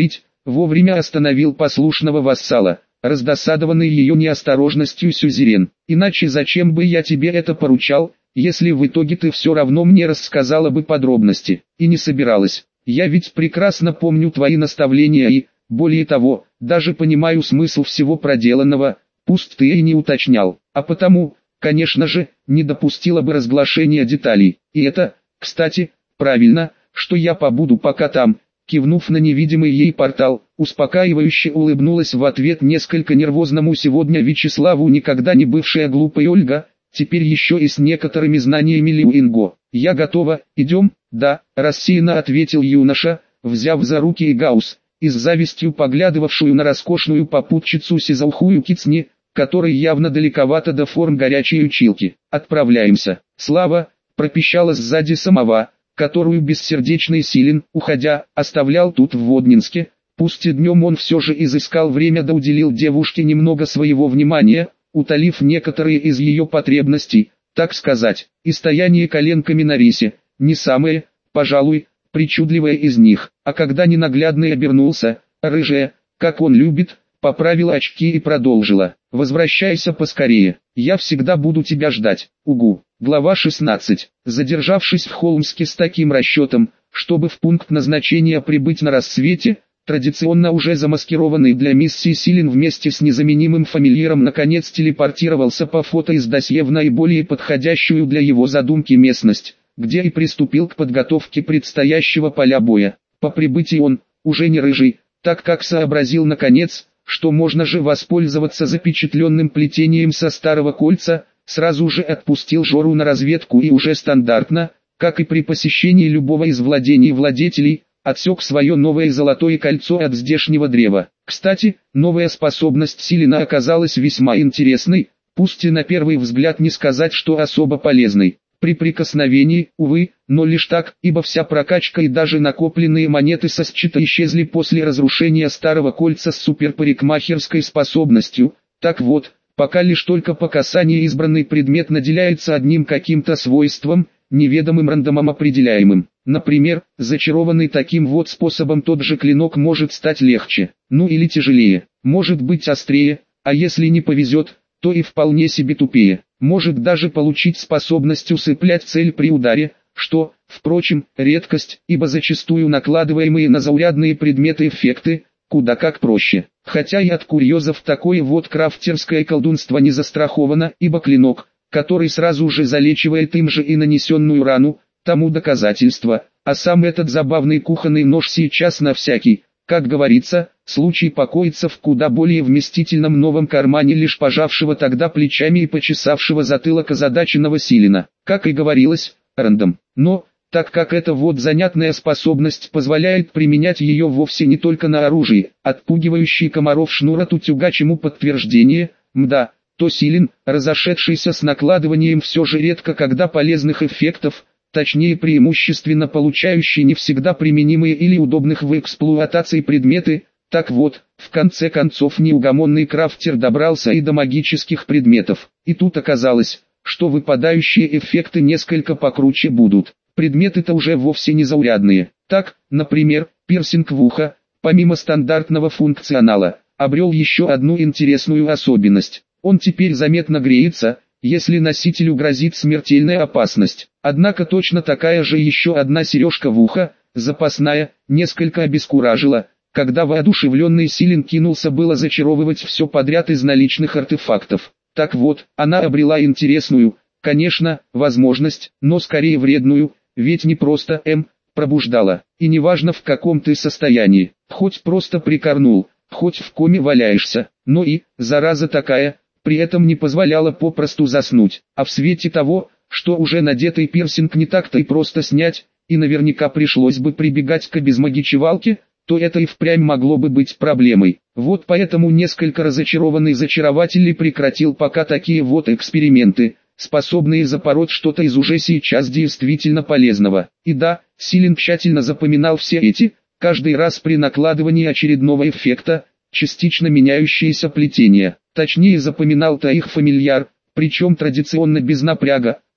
вовремя остановил послушного вассала, раздосадованный ее неосторожностью сюзерен. Иначе зачем бы я тебе это поручал, если в итоге ты все равно мне рассказала бы подробности, и не собиралась. Я ведь прекрасно помню твои наставления и, более того, даже понимаю смысл всего проделанного, пусть ты и не уточнял, а потому, конечно же, не допустила бы разглашения деталей. И это, кстати, правильно, что я побуду пока там. Кивнув на невидимый ей портал, успокаивающе улыбнулась в ответ несколько нервозному сегодня Вячеславу никогда не бывшая глупой Ольга, теперь еще и с некоторыми знаниями Лиуинго. «Я готова, идем?» «Да», рассеянно ответил юноша, взяв за руки Игаус, и с завистью поглядывавшую на роскошную попутчицу сизаухую кицни, которой явно далековато до форм горячей училки. «Отправляемся». «Слава!» пропищала сзади самова, которую бессердечный Силен, уходя, оставлял тут в Воднинске. Пусть и днем он все же изыскал время да уделил девушке немного своего внимания, утолив некоторые из ее потребностей, так сказать, и стояние коленками на рисе, не самое, пожалуй, причудливое из них. А когда ненаглядный обернулся, рыжая, как он любит, поправила очки и продолжила: «Возвращайся поскорее, я всегда буду тебя ждать, угу». Глава 16. Задержавшись в Холмске с таким расчетом, чтобы в пункт назначения прибыть на рассвете, традиционно уже замаскированный для миссии Силен вместе с незаменимым фамильяром наконец телепортировался по фото из досье в наиболее подходящую для его задумки местность, где и приступил к подготовке предстоящего поля боя. По прибытии он, уже не рыжий, так как сообразил наконец, что можно же воспользоваться запечатленным плетением со старого кольца, сразу же отпустил Жору на разведку и уже стандартно, как и при посещении любого из владений владетелей, отсек свое новое золотое кольцо от здешнего древа. Кстати, новая способность Силена оказалась весьма интересной, пусть и на первый взгляд не сказать, что особо полезной. При прикосновении, увы, но лишь так, ибо вся прокачка и даже накопленные монеты со счета исчезли после разрушения старого кольца с суперпарикмахерской способностью. Так вот, пока лишь только по касанию избранный предмет наделяется одним каким-то свойством, неведомым рандомом определяемым. Например, зачарованный таким вот способом тот же клинок может стать легче, ну или тяжелее, может быть острее, а если не повезет, то и вполне себе тупее. Может даже получить способность усыплять цель при ударе, что, впрочем, редкость, ибо зачастую накладываемые на заурядные предметы эффекты, куда как проще. Хотя и от курьезов такое вот крафтерское колдунство не застраховано, ибо клинок, который сразу же залечивает им же и нанесенную рану, тому доказательство, а сам этот забавный кухонный нож сейчас на всякий, как говорится, случай покоится в куда более вместительном новом кармане лишь пожавшего тогда плечами и почесавшего затылок озадаченного Силена. Как и говорилось, рандом. Но, так как эта вот занятная способность позволяет применять ее вовсе не только на оружие, отпугивающий комаров шнур от утюга чему подтверждение, мда, то Силен, разошедшийся с накладыванием все же редко когда полезных эффектов, точнее преимущественно получающий не всегда применимые или удобных в эксплуатации предметы. Так вот, в конце концов неугомонный крафтер добрался и до магических предметов, и тут оказалось, что выпадающие эффекты несколько покруче будут. Предметы-то уже вовсе не заурядные. Так, например, пирсинг в ухо, помимо стандартного функционала, обрел еще одну интересную особенность. Он теперь заметно греется, если носителю грозит смертельная опасность. Однако точно такая же еще одна сережка в ухо, запасная, несколько обескуражила, когда воодушевленный Силен кинулся было зачаровывать все подряд из наличных артефактов. Так вот, она обрела интересную, конечно, возможность, но скорее вредную, ведь не просто пробуждала, и неважно в каком ты состоянии, хоть просто прикорнул, хоть в коме валяешься, но и, зараза такая, при этом не позволяла попросту заснуть, а в свете того, что уже надетый пирсинг не так-то и просто снять, и наверняка пришлось бы прибегать к обезмагичевалке, то это и впрямь могло бы быть проблемой. Вот поэтому несколько разочарованный зачарователь и прекратил пока такие вот эксперименты, способные запороть что-то из уже сейчас действительно полезного. И да, Силен тщательно запоминал все эти, каждый раз при накладывании очередного эффекта, частично меняющиеся плетения. Точнее запоминал-то их фамильяр, причем традиционно без напряга,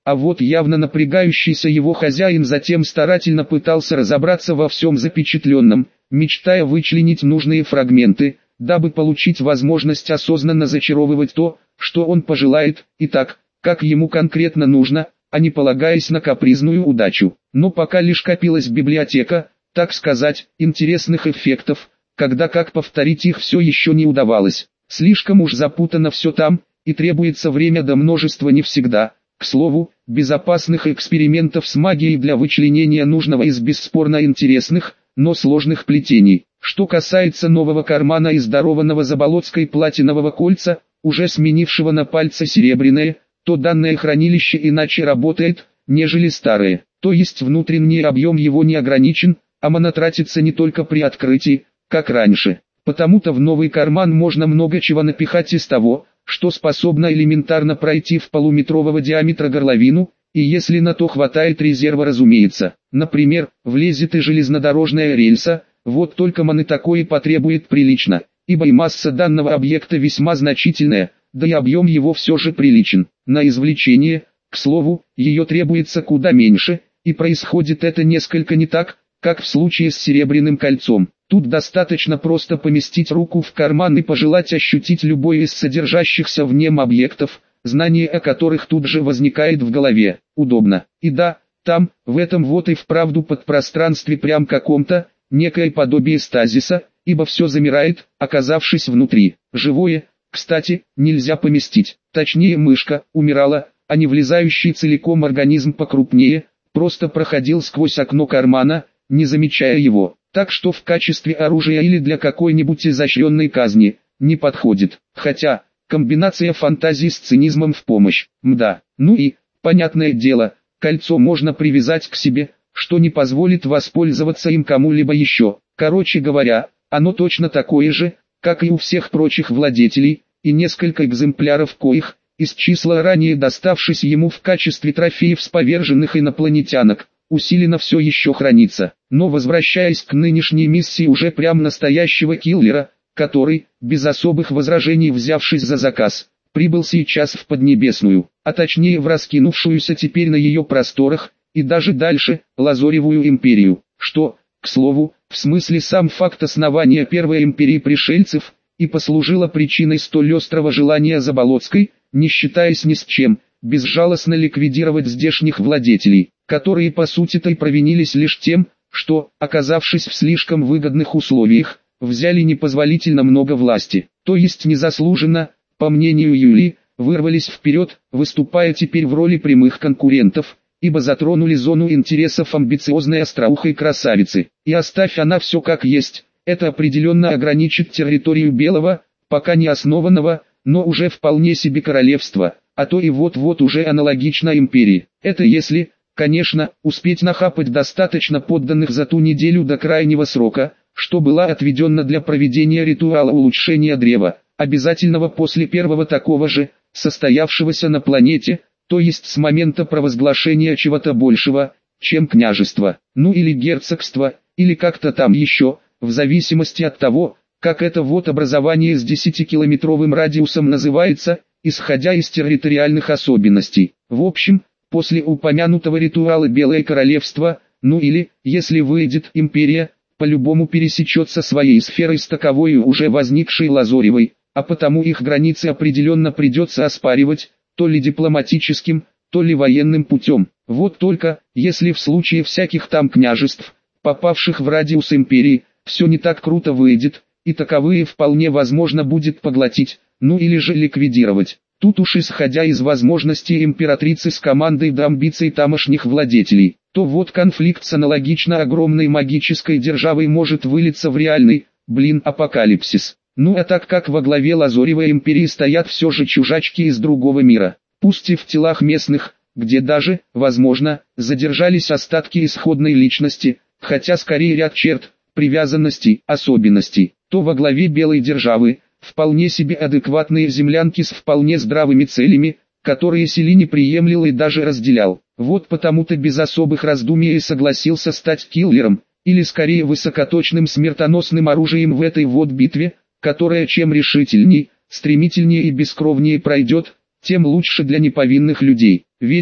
А вот явно напрягающийся его хозяин затем старательно пытался разобраться во всем запечатленном, мечтая вычленить нужные фрагменты, дабы получить возможность осознанно зачаровывать то, что он пожелает, и так, как ему конкретно нужно, а не полагаясь на капризную удачу. Но пока лишь копилась библиотека, так сказать, интересных эффектов, когда как повторить их все еще не удавалось. Слишком уж запутано все там, и требуется время до множества не всегда, к слову, безопасных экспериментов с магией для вычленения нужного из бесспорно интересных, но сложных плетений. Что касается нового кармана из дарованного Заболотской платинового кольца, уже сменившего на пальце серебряное, то данное хранилище иначе работает, нежели старое. То есть внутренний объем его не ограничен, а мана тратится не только при открытии, как раньше. Потому-то в новый карман можно много чего напихать из того, что способно элементарно пройти в полуметрового диаметра горловину, и если на то хватает резерва, разумеется. Например, влезет и железнодорожная рельса, вот только маны такое потребует прилично, ибо и масса данного объекта весьма значительная, да и объем его все же приличен. На извлечение, к слову, ее требуется куда меньше, и происходит это несколько не так, как в случае с серебряным кольцом. Тут достаточно просто поместить руку в карман и пожелать ощутить любой из содержащихся в нем объектов, знание о которых тут же возникает в голове. Удобно. И да, там, в этом вот и вправду подпространстве прям каком-то, некое подобие стазиса, ибо все замирает, оказавшись внутри. Живое, кстати, нельзя поместить. Точнее, мышка умирала, а не влезающий целиком организм покрупнее, просто проходил сквозь окно кармана, не замечая его. Так что в качестве оружия или для какой-нибудь изощренной казни не подходит. Хотя, комбинация фантазии с цинизмом в помощь. Мда. Ну и, понятное дело, кольцо можно привязать к себе, что не позволит воспользоваться им кому-либо еще. Короче говоря, оно точно такое же, как и у всех прочих владетелей, и несколько экземпляров коих, из числа ранее доставшись ему в качестве трофеев с поверженных инопланетянок, усиленно все еще хранится. Но возвращаясь к нынешней миссии уже прям настоящего киллера, который, без особых возражений взявшись за заказ, прибыл сейчас в Поднебесную, а точнее в раскинувшуюся теперь на ее просторах, и даже дальше, Лазоревую империю, что, к слову, в смысле сам факт основания первой империи пришельцев, и послужило причиной столь острого желания Заболотской, не считаясь ни с чем, безжалостно ликвидировать здешних владетелей, которые по сути-то и провинились лишь тем, что, оказавшись в слишком выгодных условиях, взяли непозволительно много власти, то есть незаслуженно, по мнению Юли, вырвались вперед, выступая теперь в роли прямых конкурентов, ибо затронули зону интересов амбициозной остроухой красавицы. И оставь она все как есть, это определенно ограничит территорию Белого, пока не основанного, но уже вполне себе королевства, а то и вот-вот уже аналогично империи. Это если, конечно, успеть нахапать достаточно подданных за ту неделю до крайнего срока, что была отведена для проведения ритуала улучшения древа, обязательного после первого такого же, состоявшегося на планете, то есть с момента провозглашения чего-то большего, чем княжество, ну или герцогство, или как-то там еще, в зависимости от того, как это вот образование с 10-километровым радиусом называется, исходя из территориальных особенностей. В общем, после упомянутого ритуала Белое Королевство, ну или, если выйдет империя, по-любому пересечется своей сферой с таковой уже возникшей Лазоревой, а потому их границы определенно придется оспаривать, то ли дипломатическим, то ли военным путем. Вот только, если в случае всяких там княжеств, попавших в радиус империи, все не так круто выйдет, и таковые вполне возможно будет поглотить, ну или же ликвидировать. Тут уж исходя из возможностей императрицы с командой до амбиций тамошних владетелей, то вот конфликт с аналогично огромной магической державой может вылиться в реальный, апокалипсис. Ну а так как во главе Лазоревой империи стоят все же чужачки из другого мира, пусть и в телах местных, где даже, возможно, задержались остатки исходной личности, хотя скорее ряд черт, привязанностей, особенностей, то во главе белой державы, вполне себе адекватные землянки с вполне здравыми целями, которые Селине приемлил и даже разделял. Вот потому-то без особых раздумий и согласился стать киллером, или скорее высокоточным смертоносным оружием в этой вот битве, которая чем решительней, стремительнее и бескровнее пройдет, тем лучше для неповинных людей. Ведь,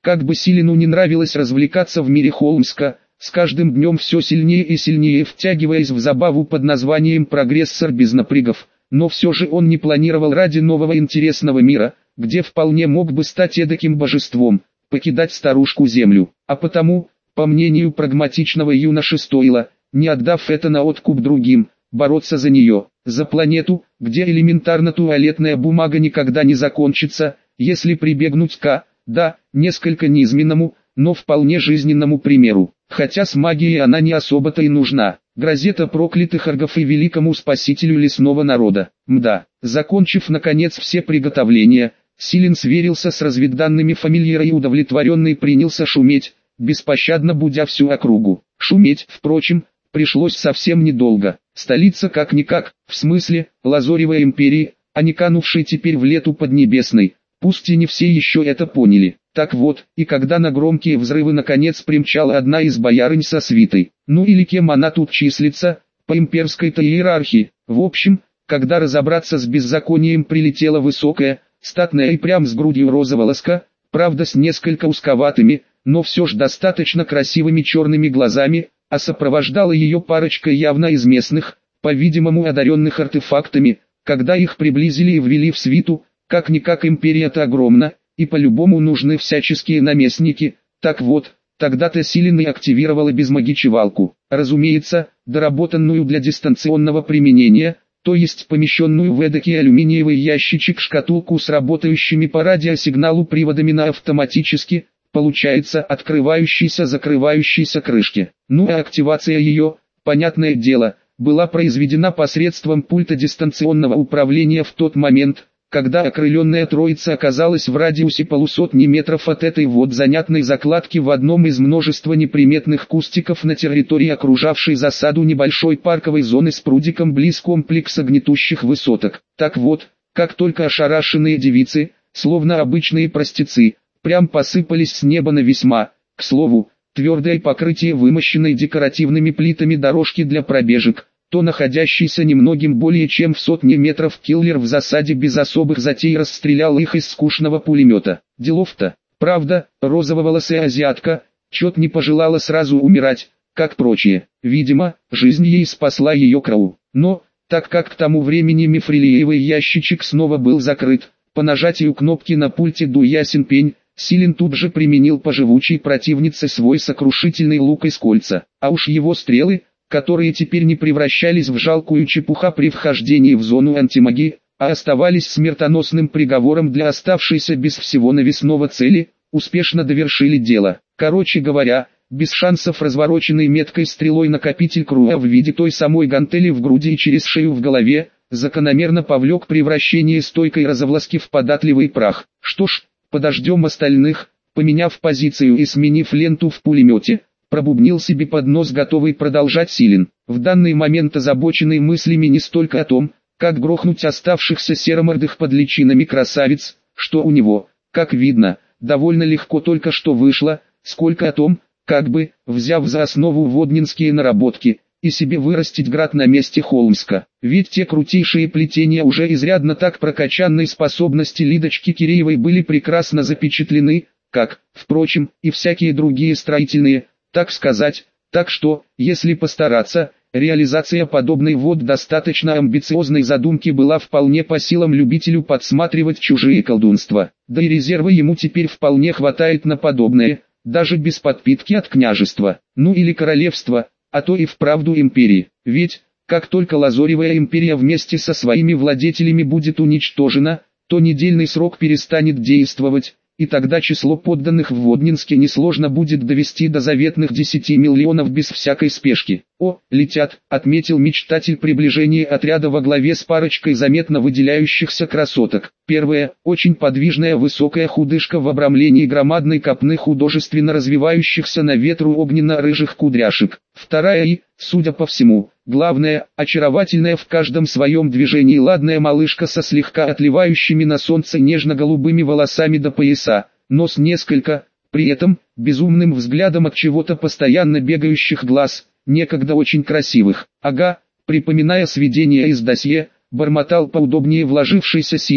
Как бы Силину не нравилось развлекаться в мире Холмска, с каждым днем все сильнее и сильнее втягиваясь в забаву под названием «Прогрессор без напрягов», но все же он не планировал ради нового интересного мира, где вполне мог бы стать эдаким божеством, покидать старушку Землю. А потому, по мнению прагматичного юноши, стоило, не отдав это на откуп другим, бороться за нее, за планету, где элементарно туалетная бумага никогда не закончится, если прибегнуть к, да, несколько низменному, но вполне жизненному примеру. Хотя с магией она не особо-то и нужна. Грозета проклятых аргов и великому спасителю лесного народа. Мда. Закончив наконец все приготовления, Силен сверился с разведданными фамильяра и удовлетворенный принялся шуметь, беспощадно будя всю округу. Шуметь, впрочем, пришлось совсем недолго. Столица как-никак, в смысле, Лазоревой империи, а не канувшей теперь в лету Поднебесной. Пусть и не все еще это поняли. Так вот, и когда на громкие взрывы наконец примчала одна из боярынь со свитой, ну или кем она тут числится, по имперской-то иерархии, в общем, когда разобраться с беззаконием прилетела высокая, статная и прям с грудью розоволоска, правда с несколько узковатыми, но все ж достаточно красивыми черными глазами, а сопровождала ее парочка явно из местных, по-видимому одаренных артефактами, когда их приблизили и ввели в свиту, как-никак империя-то огромна, и по-любому нужны всяческие наместники. Так вот, тогда-то Силен и активировала безмагичевалку, разумеется, доработанную для дистанционного применения, то есть помещенную в эдакий алюминиевый ящичек-шкатулку с работающими по радиосигналу приводами на автоматически, получается, открывающейся-закрывающейся крышки. Ну а активация ее, понятное дело, была произведена посредством пульта дистанционного управления в тот момент, когда окрыленная троица оказалась в радиусе полусотни метров от этой вот занятной закладки в одном из множества неприметных кустиков на территории окружавшей засаду небольшой парковой зоны с прудиком близ комплекса гнетущих высоток. Так вот, как только ошарашенные девицы, словно обычные простецы, прям посыпались с неба на весьма, к слову, твердое покрытие вымощенной декоративными плитами дорожки для пробежек, то находящийся немногим более чем в сотне метров киллер в засаде без особых затей расстрелял их из скучного пулемета. Делов-то, правда, розововолосая азиатка, чет не пожелала сразу умирать, как прочие. Видимо, жизнь ей спасла ее Крау. Но, так как к тому времени мифрилиевый ящичек снова был закрыт, по нажатию кнопки на пульте «Ду ясен пень», Силен тут же применил по живучей противнице свой сокрушительный лук из кольца. А уж его стрелы, которые теперь не превращались в жалкую чепуха при вхождении в зону антимагии, а оставались смертоносным приговором для оставшейся без всего навесного цели, успешно довершили дело. Короче говоря, без шансов развороченной меткой стрелой накопитель Круа в виде той самой гантели в груди и через шею в голове, закономерно повлек превращение стойкой розовласки в податливый прах. Что ж, подождем остальных. Поменяв позицию и сменив ленту в пулемете, пробубнил себе под нос, готовый продолжать Силен, в данный момент озабоченный мыслями не столько о том, как грохнуть оставшихся серомордых под личинами красавиц, что у него, как видно, довольно легко только что вышло, сколько о том, как бы, взяв за основу воднинские наработки, и себе вырастить град на месте Холмска. Ведь те крутейшие плетения уже изрядно так прокачанной способности Лидочки Киреевой были прекрасно запечатлены, как, впрочем, и всякие другие строительные, так сказать. Так что, если постараться, реализация подобной вот достаточно амбициозной задумки была вполне по силам любителю подсматривать чужие колдунства. Да и резерва ему теперь вполне хватает на подобное, даже без подпитки от княжества, ну или королевства, а то и вправду империи. Ведь, как только Лазоревая империя вместе со своими владетелями будет уничтожена, то недельный срок перестанет действовать, и тогда число подданных в Воднинске несложно будет довести до заветных 10 миллионов без всякой спешки. «О, летят», — отметил мечтатель приближение отряда во главе с парочкой заметно выделяющихся красоток. Первая, очень подвижная высокая худышка в обрамлении громадной копны художественно развивающихся на ветру огненно-рыжих кудряшек. Вторая и, судя по всему, главная, очаровательная в каждом своем движении ладная малышка со слегка отливающими на солнце нежно-голубыми волосами до пояса, нос несколько, при этом, безумным взглядом от чего-то постоянно бегающих глаз, некогда очень красивых. Ага, припоминая сведения из досье, бормотал поудобнее вложившийся Силен.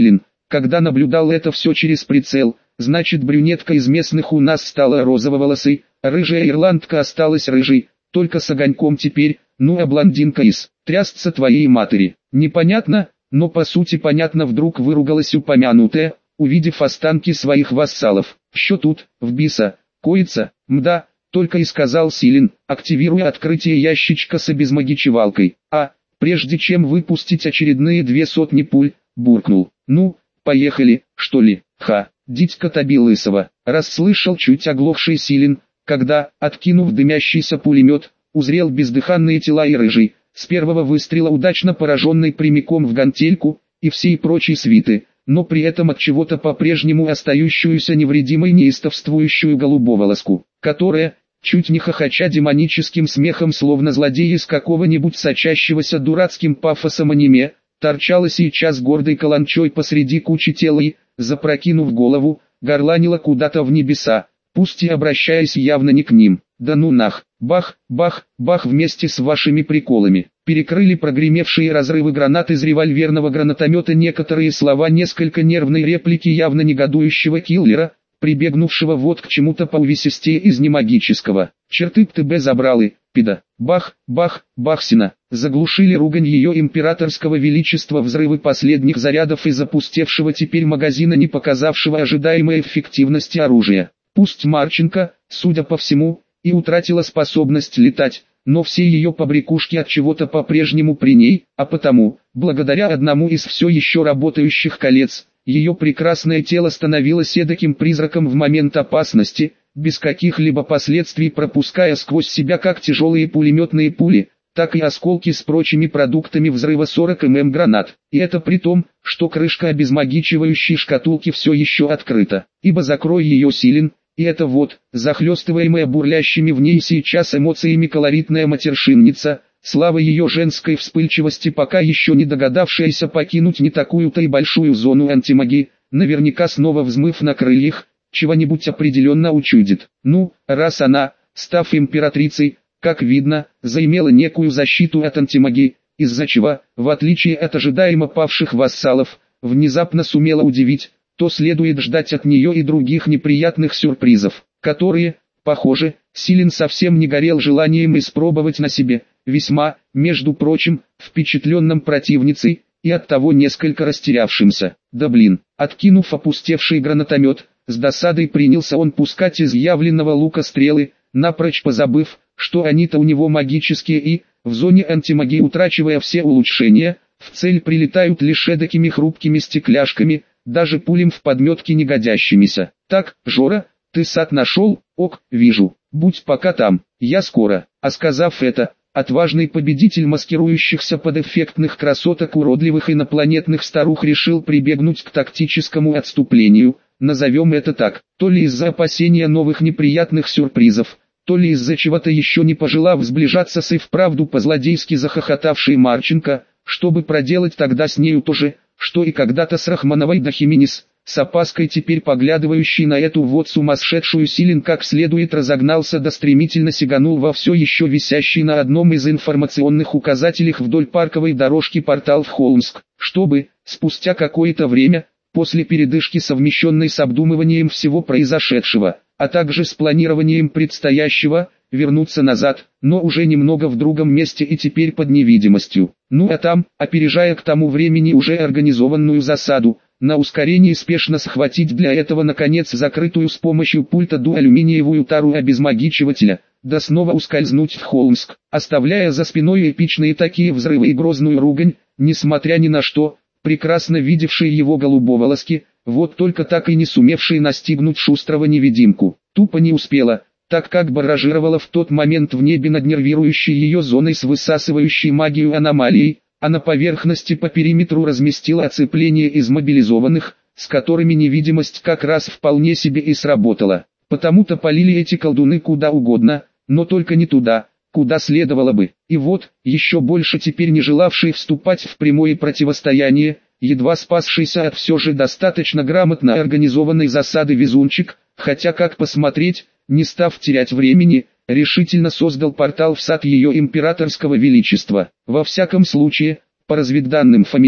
когда наблюдал это все через прицел. Значит, брюнетка из местных у нас стала розово-волосой, рыжая ирландка осталась рыжей, только с огоньком теперь, ну а блондинка из трясца твоей матери. Непонятно, но по сути понятно, вдруг выругалась упомянутая, увидев останки своих вассалов. Что тут, в биса, коится, мда, только и сказал Силин, активируя открытие ящичка с обезмагичевалкой. А, прежде чем выпустить очередные 200 пуль, буркнул. Ну, поехали, что ли, ха, дитька-то лысого, расслышал чуть оглохший Силин, когда, откинув дымящийся пулемет, узрел бездыханные тела и рыжий, с первого выстрела удачно пораженный прямиком в гантельку, и всей прочей свиты, но при этом от чего-то по-прежнему остающуюся невредимой неистовствующую голубоволоску, которая, чуть не хохоча демоническим смехом, словно злодей из какого-нибудь сочащегося дурацким пафосом аниме, торчала сейчас гордой каланчой посреди кучи тела и, запрокинув голову, горланила куда-то в небеса, пусть и обращаясь явно не к ним. Да ну нах, бах, бах, бах, вместе с вашими приколами. Перекрыли прогремевшие разрывы гранат из револьверного гранатомета некоторые слова несколько нервной реплики явно негодующего киллера, прибегнувшего вот к чему-то по увесистее из немагического. Черты ТБ забралы, пида. Бах, бах, бахсина. Заглушили ругань ее императорского величества взрывы последних зарядов из запустевшего теперь магазина, не показавшего ожидаемой эффективности оружия. Пусть Марченко, судя по всему, и утратила способность летать, но все ее побрякушки от чего-то по-прежнему при ней, а потому, благодаря одному из все еще работающих колец, ее прекрасное тело становилось эдаким призраком в момент опасности, без каких-либо последствий пропуская сквозь себя как тяжелые пулеметные пули, так и осколки с прочими продуктами взрыва 40 мм гранат. И это при том, что крышка обезмагичивающей шкатулки все еще открыта, ибо закрой ее Силин, и это вот, захлестываемая бурлящими в ней сейчас эмоциями колоритная матершинница, слава ее женской вспыльчивости, пока еще не догадавшаяся покинуть не такую-то и большую зону антимагии, наверняка снова взмыв на крыльях, чего-нибудь определенно учудит. Ну, раз она, став императрицей, как видно, заимела некую защиту от антимагии, из-за чего, в отличие от ожидаемо павших вассалов, внезапно сумела удивить, то следует ждать от нее и других неприятных сюрпризов, которые, похоже, Силин совсем не горел желанием испробовать на себе, весьма, между прочим, впечатленным противницей, и оттого несколько растерявшимся. Да блин, откинув опустевший гранатомет, с досадой принялся он пускать из явленного лука стрелы, напрочь позабыв, что они-то у него магические и, в зоне антимагии утрачивая все улучшения, в цель прилетают лишь эдакими хрупкими стекляшками, даже пулем в подметке не годящимися. Так, Жора, ты сад нашел? Ок, вижу. Будь пока там, я скоро. А сказав это, отважный победитель маскирующихся под эффектных красоток уродливых инопланетных старух решил прибегнуть к тактическому отступлению, назовем это так, то ли из-за опасения новых неприятных сюрпризов, то ли из-за чего-то еще не пожелав сближаться с и вправду по-злодейски захохотавшей Марченко, чтобы проделать тогда с нею то же, что и когда-то с Рахмановой да Хименес, с опаской теперь поглядывающий на эту вот сумасшедшую Силин как следует разогнался да стремительно сиганул во все еще висящий на одном из информационных указателей вдоль парковой дорожки портал в Холмск, чтобы, спустя какое-то время, после передышки совмещенной с обдумыванием всего произошедшего, а также с планированием предстоящего, вернуться назад, но уже немного в другом месте и теперь под невидимостью. Ну а там, опережая к тому времени уже организованную засаду, на ускорении спешно схватить для этого наконец закрытую с помощью пульта дуалюминиевую тару обезмагичивателя, да снова ускользнуть в Холмск, оставляя за спиной эпичные такие взрывы и грозную ругань, несмотря ни на что, прекрасно видевшие его голубоволоски, вот только так и не сумевшие настигнуть шустрого невидимку. Тупо не успела, так как баражировала в тот момент в небе над нервирующей ее зоной с высасывающей магию аномалией, а на поверхности по периметру разместила оцепление из мобилизованных, с которыми невидимость как раз вполне себе и сработала. Потому-то полили эти колдуны куда угодно, но только не туда, куда следовало бы. И вот, еще больше теперь не желавший вступать в прямое противостояние, едва спасшийся от все же достаточно грамотно организованной засады везунчик, хотя как посмотреть, не став терять времени, решительно создал портал в сад ее императорского величества. Во всяком случае, по разведданным фамильяра,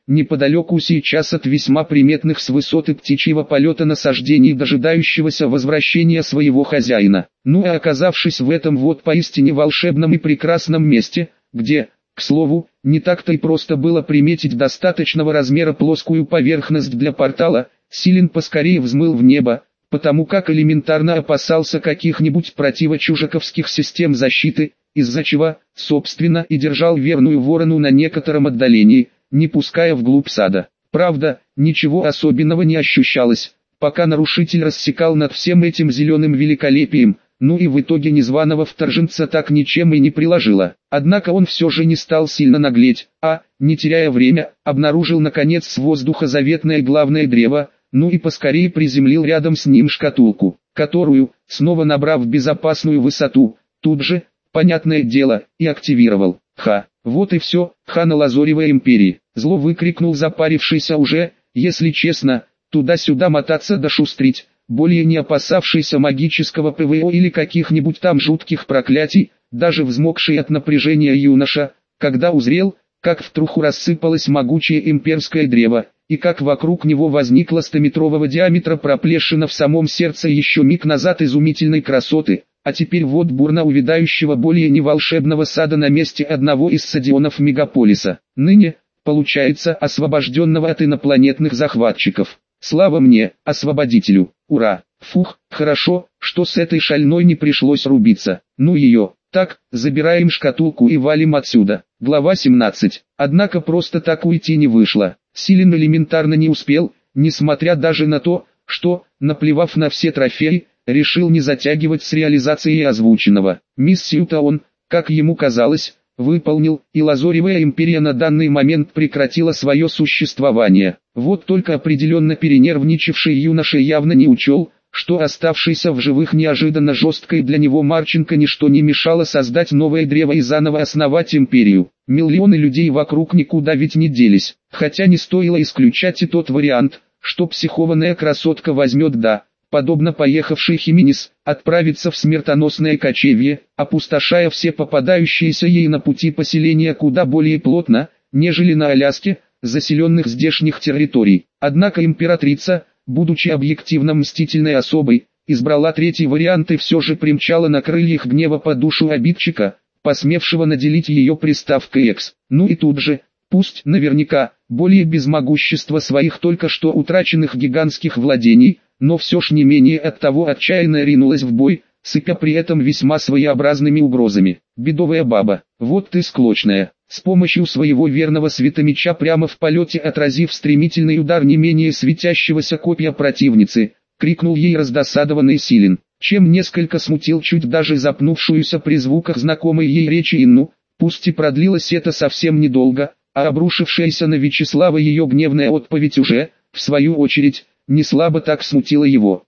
неподалеку сейчас от весьма приметных с высоты птичьего полета насаждений дожидающегося возвращения своего хозяина. Ну а оказавшись в этом вот поистине волшебном и прекрасном месте, где, к слову, не так-то и просто было приметить достаточного размера плоскую поверхность для портала, Силен поскорее взмыл в небо, потому как элементарно опасался каких-нибудь противочужаковских систем защиты, из-за чего, собственно, и держал верную ворону на некотором отдалении, не пуская вглубь сада. Правда, ничего особенного не ощущалось, пока нарушитель рассекал над всем этим зеленым великолепием, ну и в итоге незваного вторженца так ничем и не приложило. Однако он все же не стал сильно наглеть, а, не теряя время, обнаружил наконец с воздуха заветное главное древо, ну и поскорее приземлил рядом с ним шкатулку, которую, снова набрав безопасную высоту, тут же, понятное дело, и активировал. Ха, вот и все, хана Лазоревой империи, зло выкрикнул запарившийся уже, если честно, туда-сюда мотаться да шустрить, более не опасавшийся магического ПВО или каких-нибудь там жутких проклятий, даже взмокший от напряжения юноша, когда узрел, как в труху рассыпалось могучее имперское древо, и как вокруг него возникла 100-метрового диаметра проплешина в самом сердце еще миг назад изумительной красоты, а теперь вот бурно увядающего более не волшебного сада на месте одного из стадионов мегаполиса, ныне, получается, освобожденного от инопланетных захватчиков. Слава мне, освободителю, ура, фух, хорошо, что с этой шальной не пришлось рубиться, ну ее, так, забираем шкатулку и валим отсюда. Глава 17. Однако просто так уйти не вышло. Силен элементарно не успел, несмотря даже на то, что, наплевав на все трофеи, решил не затягивать с реализацией озвученного. Миссию-то он, как ему казалось, выполнил, и Лазоревая империя на данный момент прекратила свое существование. Вот только определенно перенервничавший юноша явно не учел, что оставшийся в живых неожиданно жесткой для него Марченко ничто не мешало создать новое древо и заново основать империю. Миллионы людей вокруг никуда ведь не делись, хотя не стоило исключать и тот вариант, что психованная красотка возьмет подобно поехавший Хименис, отправиться в смертоносное кочевье, опустошая все попадающиеся ей на пути поселения куда более плотно, нежели на Аляске, заселенных здешних территорий. Однако императрица, будучи объективно мстительной особой, избрала третий вариант и все же примчала на крыльях гнева по душу обидчика, посмевшего наделить ее приставкой «экс». Ну и тут же, пусть наверняка, более без могущества своих только что утраченных гигантских владений, но все ж не менее от того отчаянно ринулась в бой, сыпя при этом весьма своеобразными угрозами. Бедовая баба, вот ты склочная. С помощью своего верного светомеча прямо в полете отразив стремительный удар не менее светящегося копья противницы, крикнул ей раздосадованный Силен, чем несколько смутил чуть даже запнувшуюся при звуках знакомой ей речи Инну, пусть и продлилось это совсем недолго, а обрушившаяся на Вячеслава ее гневная отповедь уже, в свою очередь, не слабо так смутила его.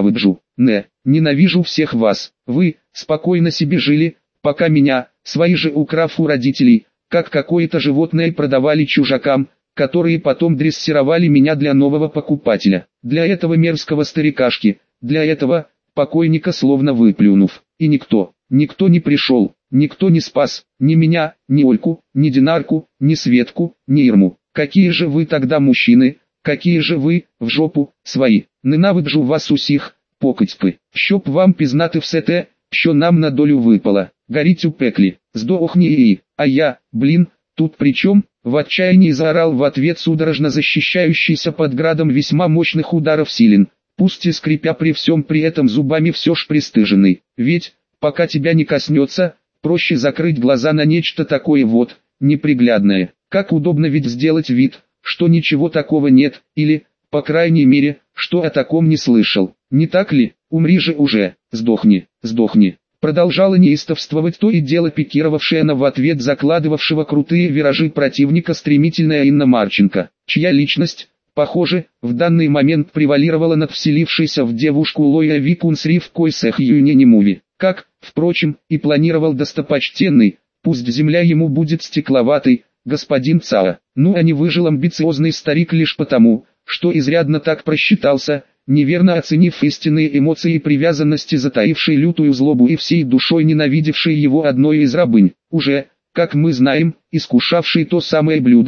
Ненавижу всех вас, вы, спокойно себе жили, пока меня, свои же украв у родителей, как какое-то животное продавали чужакам, которые потом дрессировали меня для нового покупателя, для этого мерзкого старикашки, для этого, покойника словно выплюнув, и никто не пришел, никто не спас, ни меня, ни Ольку, ни Динарку, ни Светку, ни Ирму. Какие же вы тогда мужчины, какие же вы, в жопу, свои, ненавиджу вас усіх, покидьки, щоб вам пізнати все те, що нам на долю випало, горіть у пеклі, здохни і, а я, тут при чем? В отчаянии заорал в ответ судорожно защищающийся под градом весьма мощных ударов Силен, пусть и скрипя при всем при этом зубами все ж пристыженный, ведь, пока тебя не коснется, проще закрыть глаза на нечто такое вот, неприглядное, как удобно ведь сделать вид, что ничего такого нет, или, по крайней мере, что о таком не слышал, не так ли, умри же уже, сдохни, продолжала неистовствовать то и дело пикировавшая на в ответ закладывавшего крутые виражи противника стремительная Инна Марченко, чья личность, похоже, в данный момент превалировала над вселившейся в девушку Лоя Викунсри в Койсэх Юненемуви, как, впрочем, и планировал достопочтенный, пусть земля ему будет стекловатой, господин Цао. Ну а не выжил амбициозный старик лишь потому, что изрядно так просчитался, неверно оценив истинные эмоции и привязанности затаившей лютую злобу и всей душой ненавидевшей его одной из рабынь, уже, как мы знаем, искушавшей то самое блюдо,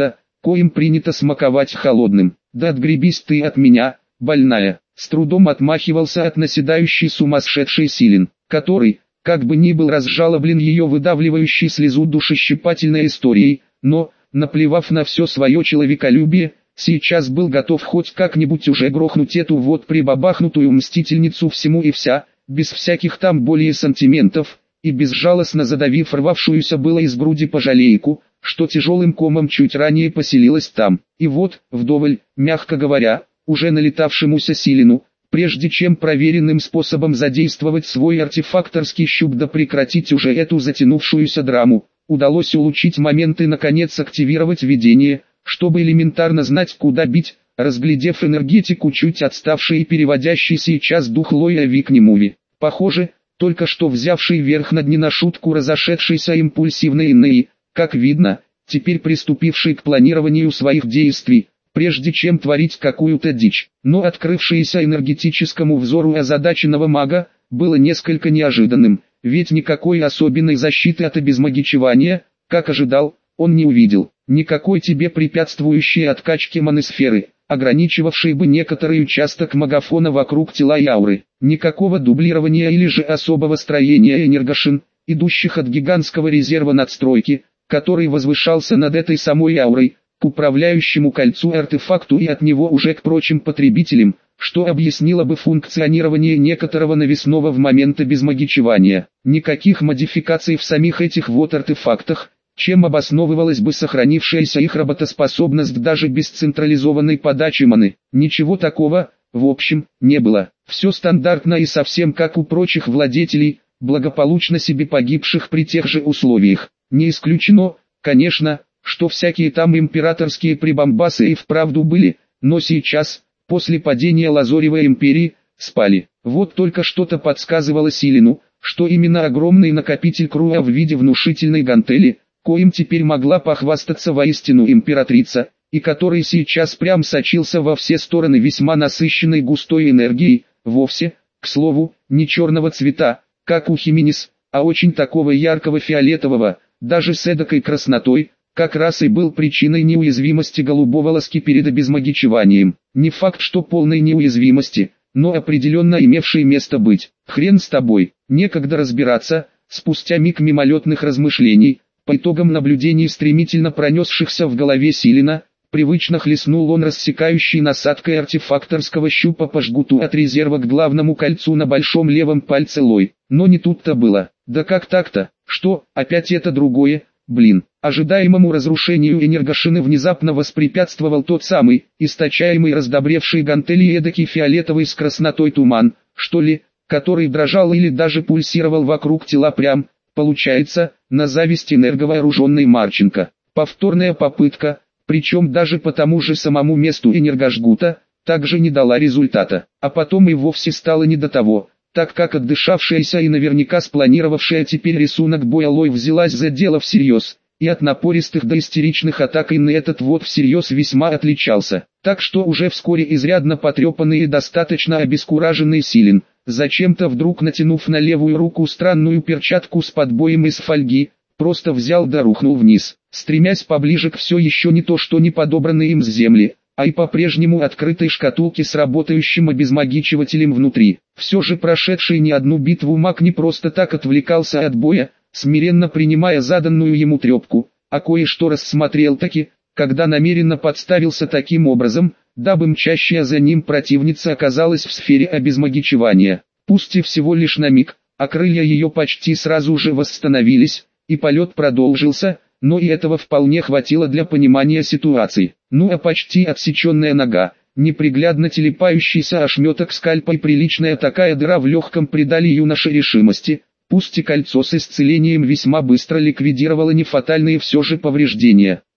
коим принято смаковать холодным. Да отгребись ты от меня, больная. С трудом отмахивался от наседающей сумасшедшей Силин, который, как бы ни был разжалоблен ее выдавливающей слезу душещипательной историей, но, наплевав на все свое человеколюбие, сейчас был готов хоть как-нибудь уже грохнуть эту вот прибабахнутую мстительницу всему и вся, без всяких там более сантиментов, и безжалостно задавив рвавшуюся было из груди пожалейку, что тяжелым комом чуть ранее поселилась там. И вот, вдоволь, мягко говоря, уже налетавшемуся Силину, прежде чем проверенным способом задействовать свой артефакторский щуп да прекратить уже эту затянувшуюся драму, удалось улучшить момент и наконец активировать видение, чтобы элементарно знать, куда бить, разглядев энергетику чуть отставший и переводящий сейчас дух Лоя Викнимуви. Похоже, только что взявший верх над не на шутку разошедшейся импульсивной Инеи, как видно, теперь приступивший к планированию своих действий, прежде чем творить какую-то дичь. Но открывшееся энергетическому взору озадаченного мага, было несколько неожиданным, ведь никакой особенной защиты от обезмагичевания, как ожидал, он не увидел. Никакой тебе препятствующей откачке маносферы, ограничивавшей бы некоторый участок магафона вокруг тела и ауры. Никакого дублирования или же особого строения энергошин, идущих от гигантского резерва надстройки, который возвышался над этой самой аурой, к управляющему кольцу артефакту и от него уже к прочим потребителям, что объяснило бы функционирование некоторого навесного в момент обезмагичевания. Никаких модификаций в самих этих вот артефактах, чем обосновывалась бы сохранившаяся их работоспособность даже без централизованной подачи маны. Ничего такого, в общем, не было. Все стандартно и совсем как у прочих владетелей, благополучно себе погибших при тех же условиях. Не исключено, конечно, что всякие там императорские прибамбасы и вправду были, но сейчас, после падения Лазоревой империи, спали. Вот только что-то подсказывало Силину, что именно огромный накопитель Круа в виде внушительной гантели, коим теперь могла похвастаться воистину императрица, и который сейчас прям сочился во все стороны весьма насыщенной густой энергией, вовсе, к слову, не черного цвета, как у Хименис, а очень такого яркого фиолетового, даже с эдакой краснотой, как раз и был причиной неуязвимости голубого лоски перед обезмагичеванием. Не факт, что полной неуязвимости, но определенно имевшей место быть. Хрен с тобой, некогда разбираться. Спустя миг мимолетных размышлений, по итогам наблюдений стремительно пронесшихся в голове Силина, привычно хлестнул он рассекающей насадкой артефакторского щупа по жгуту от резерва к главному кольцу на большом левом пальце Лой. Но не тут-то было. Да как так-то? Что, опять это другое? Блин. Ожидаемому разрушению энергошины внезапно воспрепятствовал тот самый, источаемый раздобревший гантели эдакий фиолетовый с краснотой туман, что ли, который дрожал или даже пульсировал вокруг тела прям, получается, на зависть энерговооруженной Марченко. Повторная попытка, причем даже по тому же самому месту энергожгута, также не дала результата. А потом и вовсе стало не до того, так как отдышавшаяся и наверняка спланировавшая теперь рисунок боя Лой взялась за дело всерьез, и от напористых до истеричных атак Инны этот вот всерьез весьма отличался. Так что уже вскоре изрядно потрепанный и достаточно обескураженный Силин, зачем-то вдруг натянув на левую руку странную перчатку с подбоем из фольги, просто взял да рухнул вниз, стремясь поближе к все еще не то что не подобранной им с земли, а и по-прежнему открытой шкатулке с работающим обезмагичивателем внутри. Все же прошедший не одну битву маг не просто так отвлекался от боя, смиренно принимая заданную ему трепку, а кое-что рассмотрел таки, когда намеренно подставился таким образом, дабы мчащая за ним противница оказалась в сфере обезмагичевания. Пусть и всего лишь на миг, а крылья ее почти сразу же восстановились, и полет продолжился, но и этого вполне хватило для понимания ситуации. Ну а почти отсеченная нога, неприглядно телепающийся ошметок скальпа и приличная такая дыра в легком придали юноше решимости, пусть и кольцо с исцелением весьма быстро ликвидировало нефатальные все же повреждения.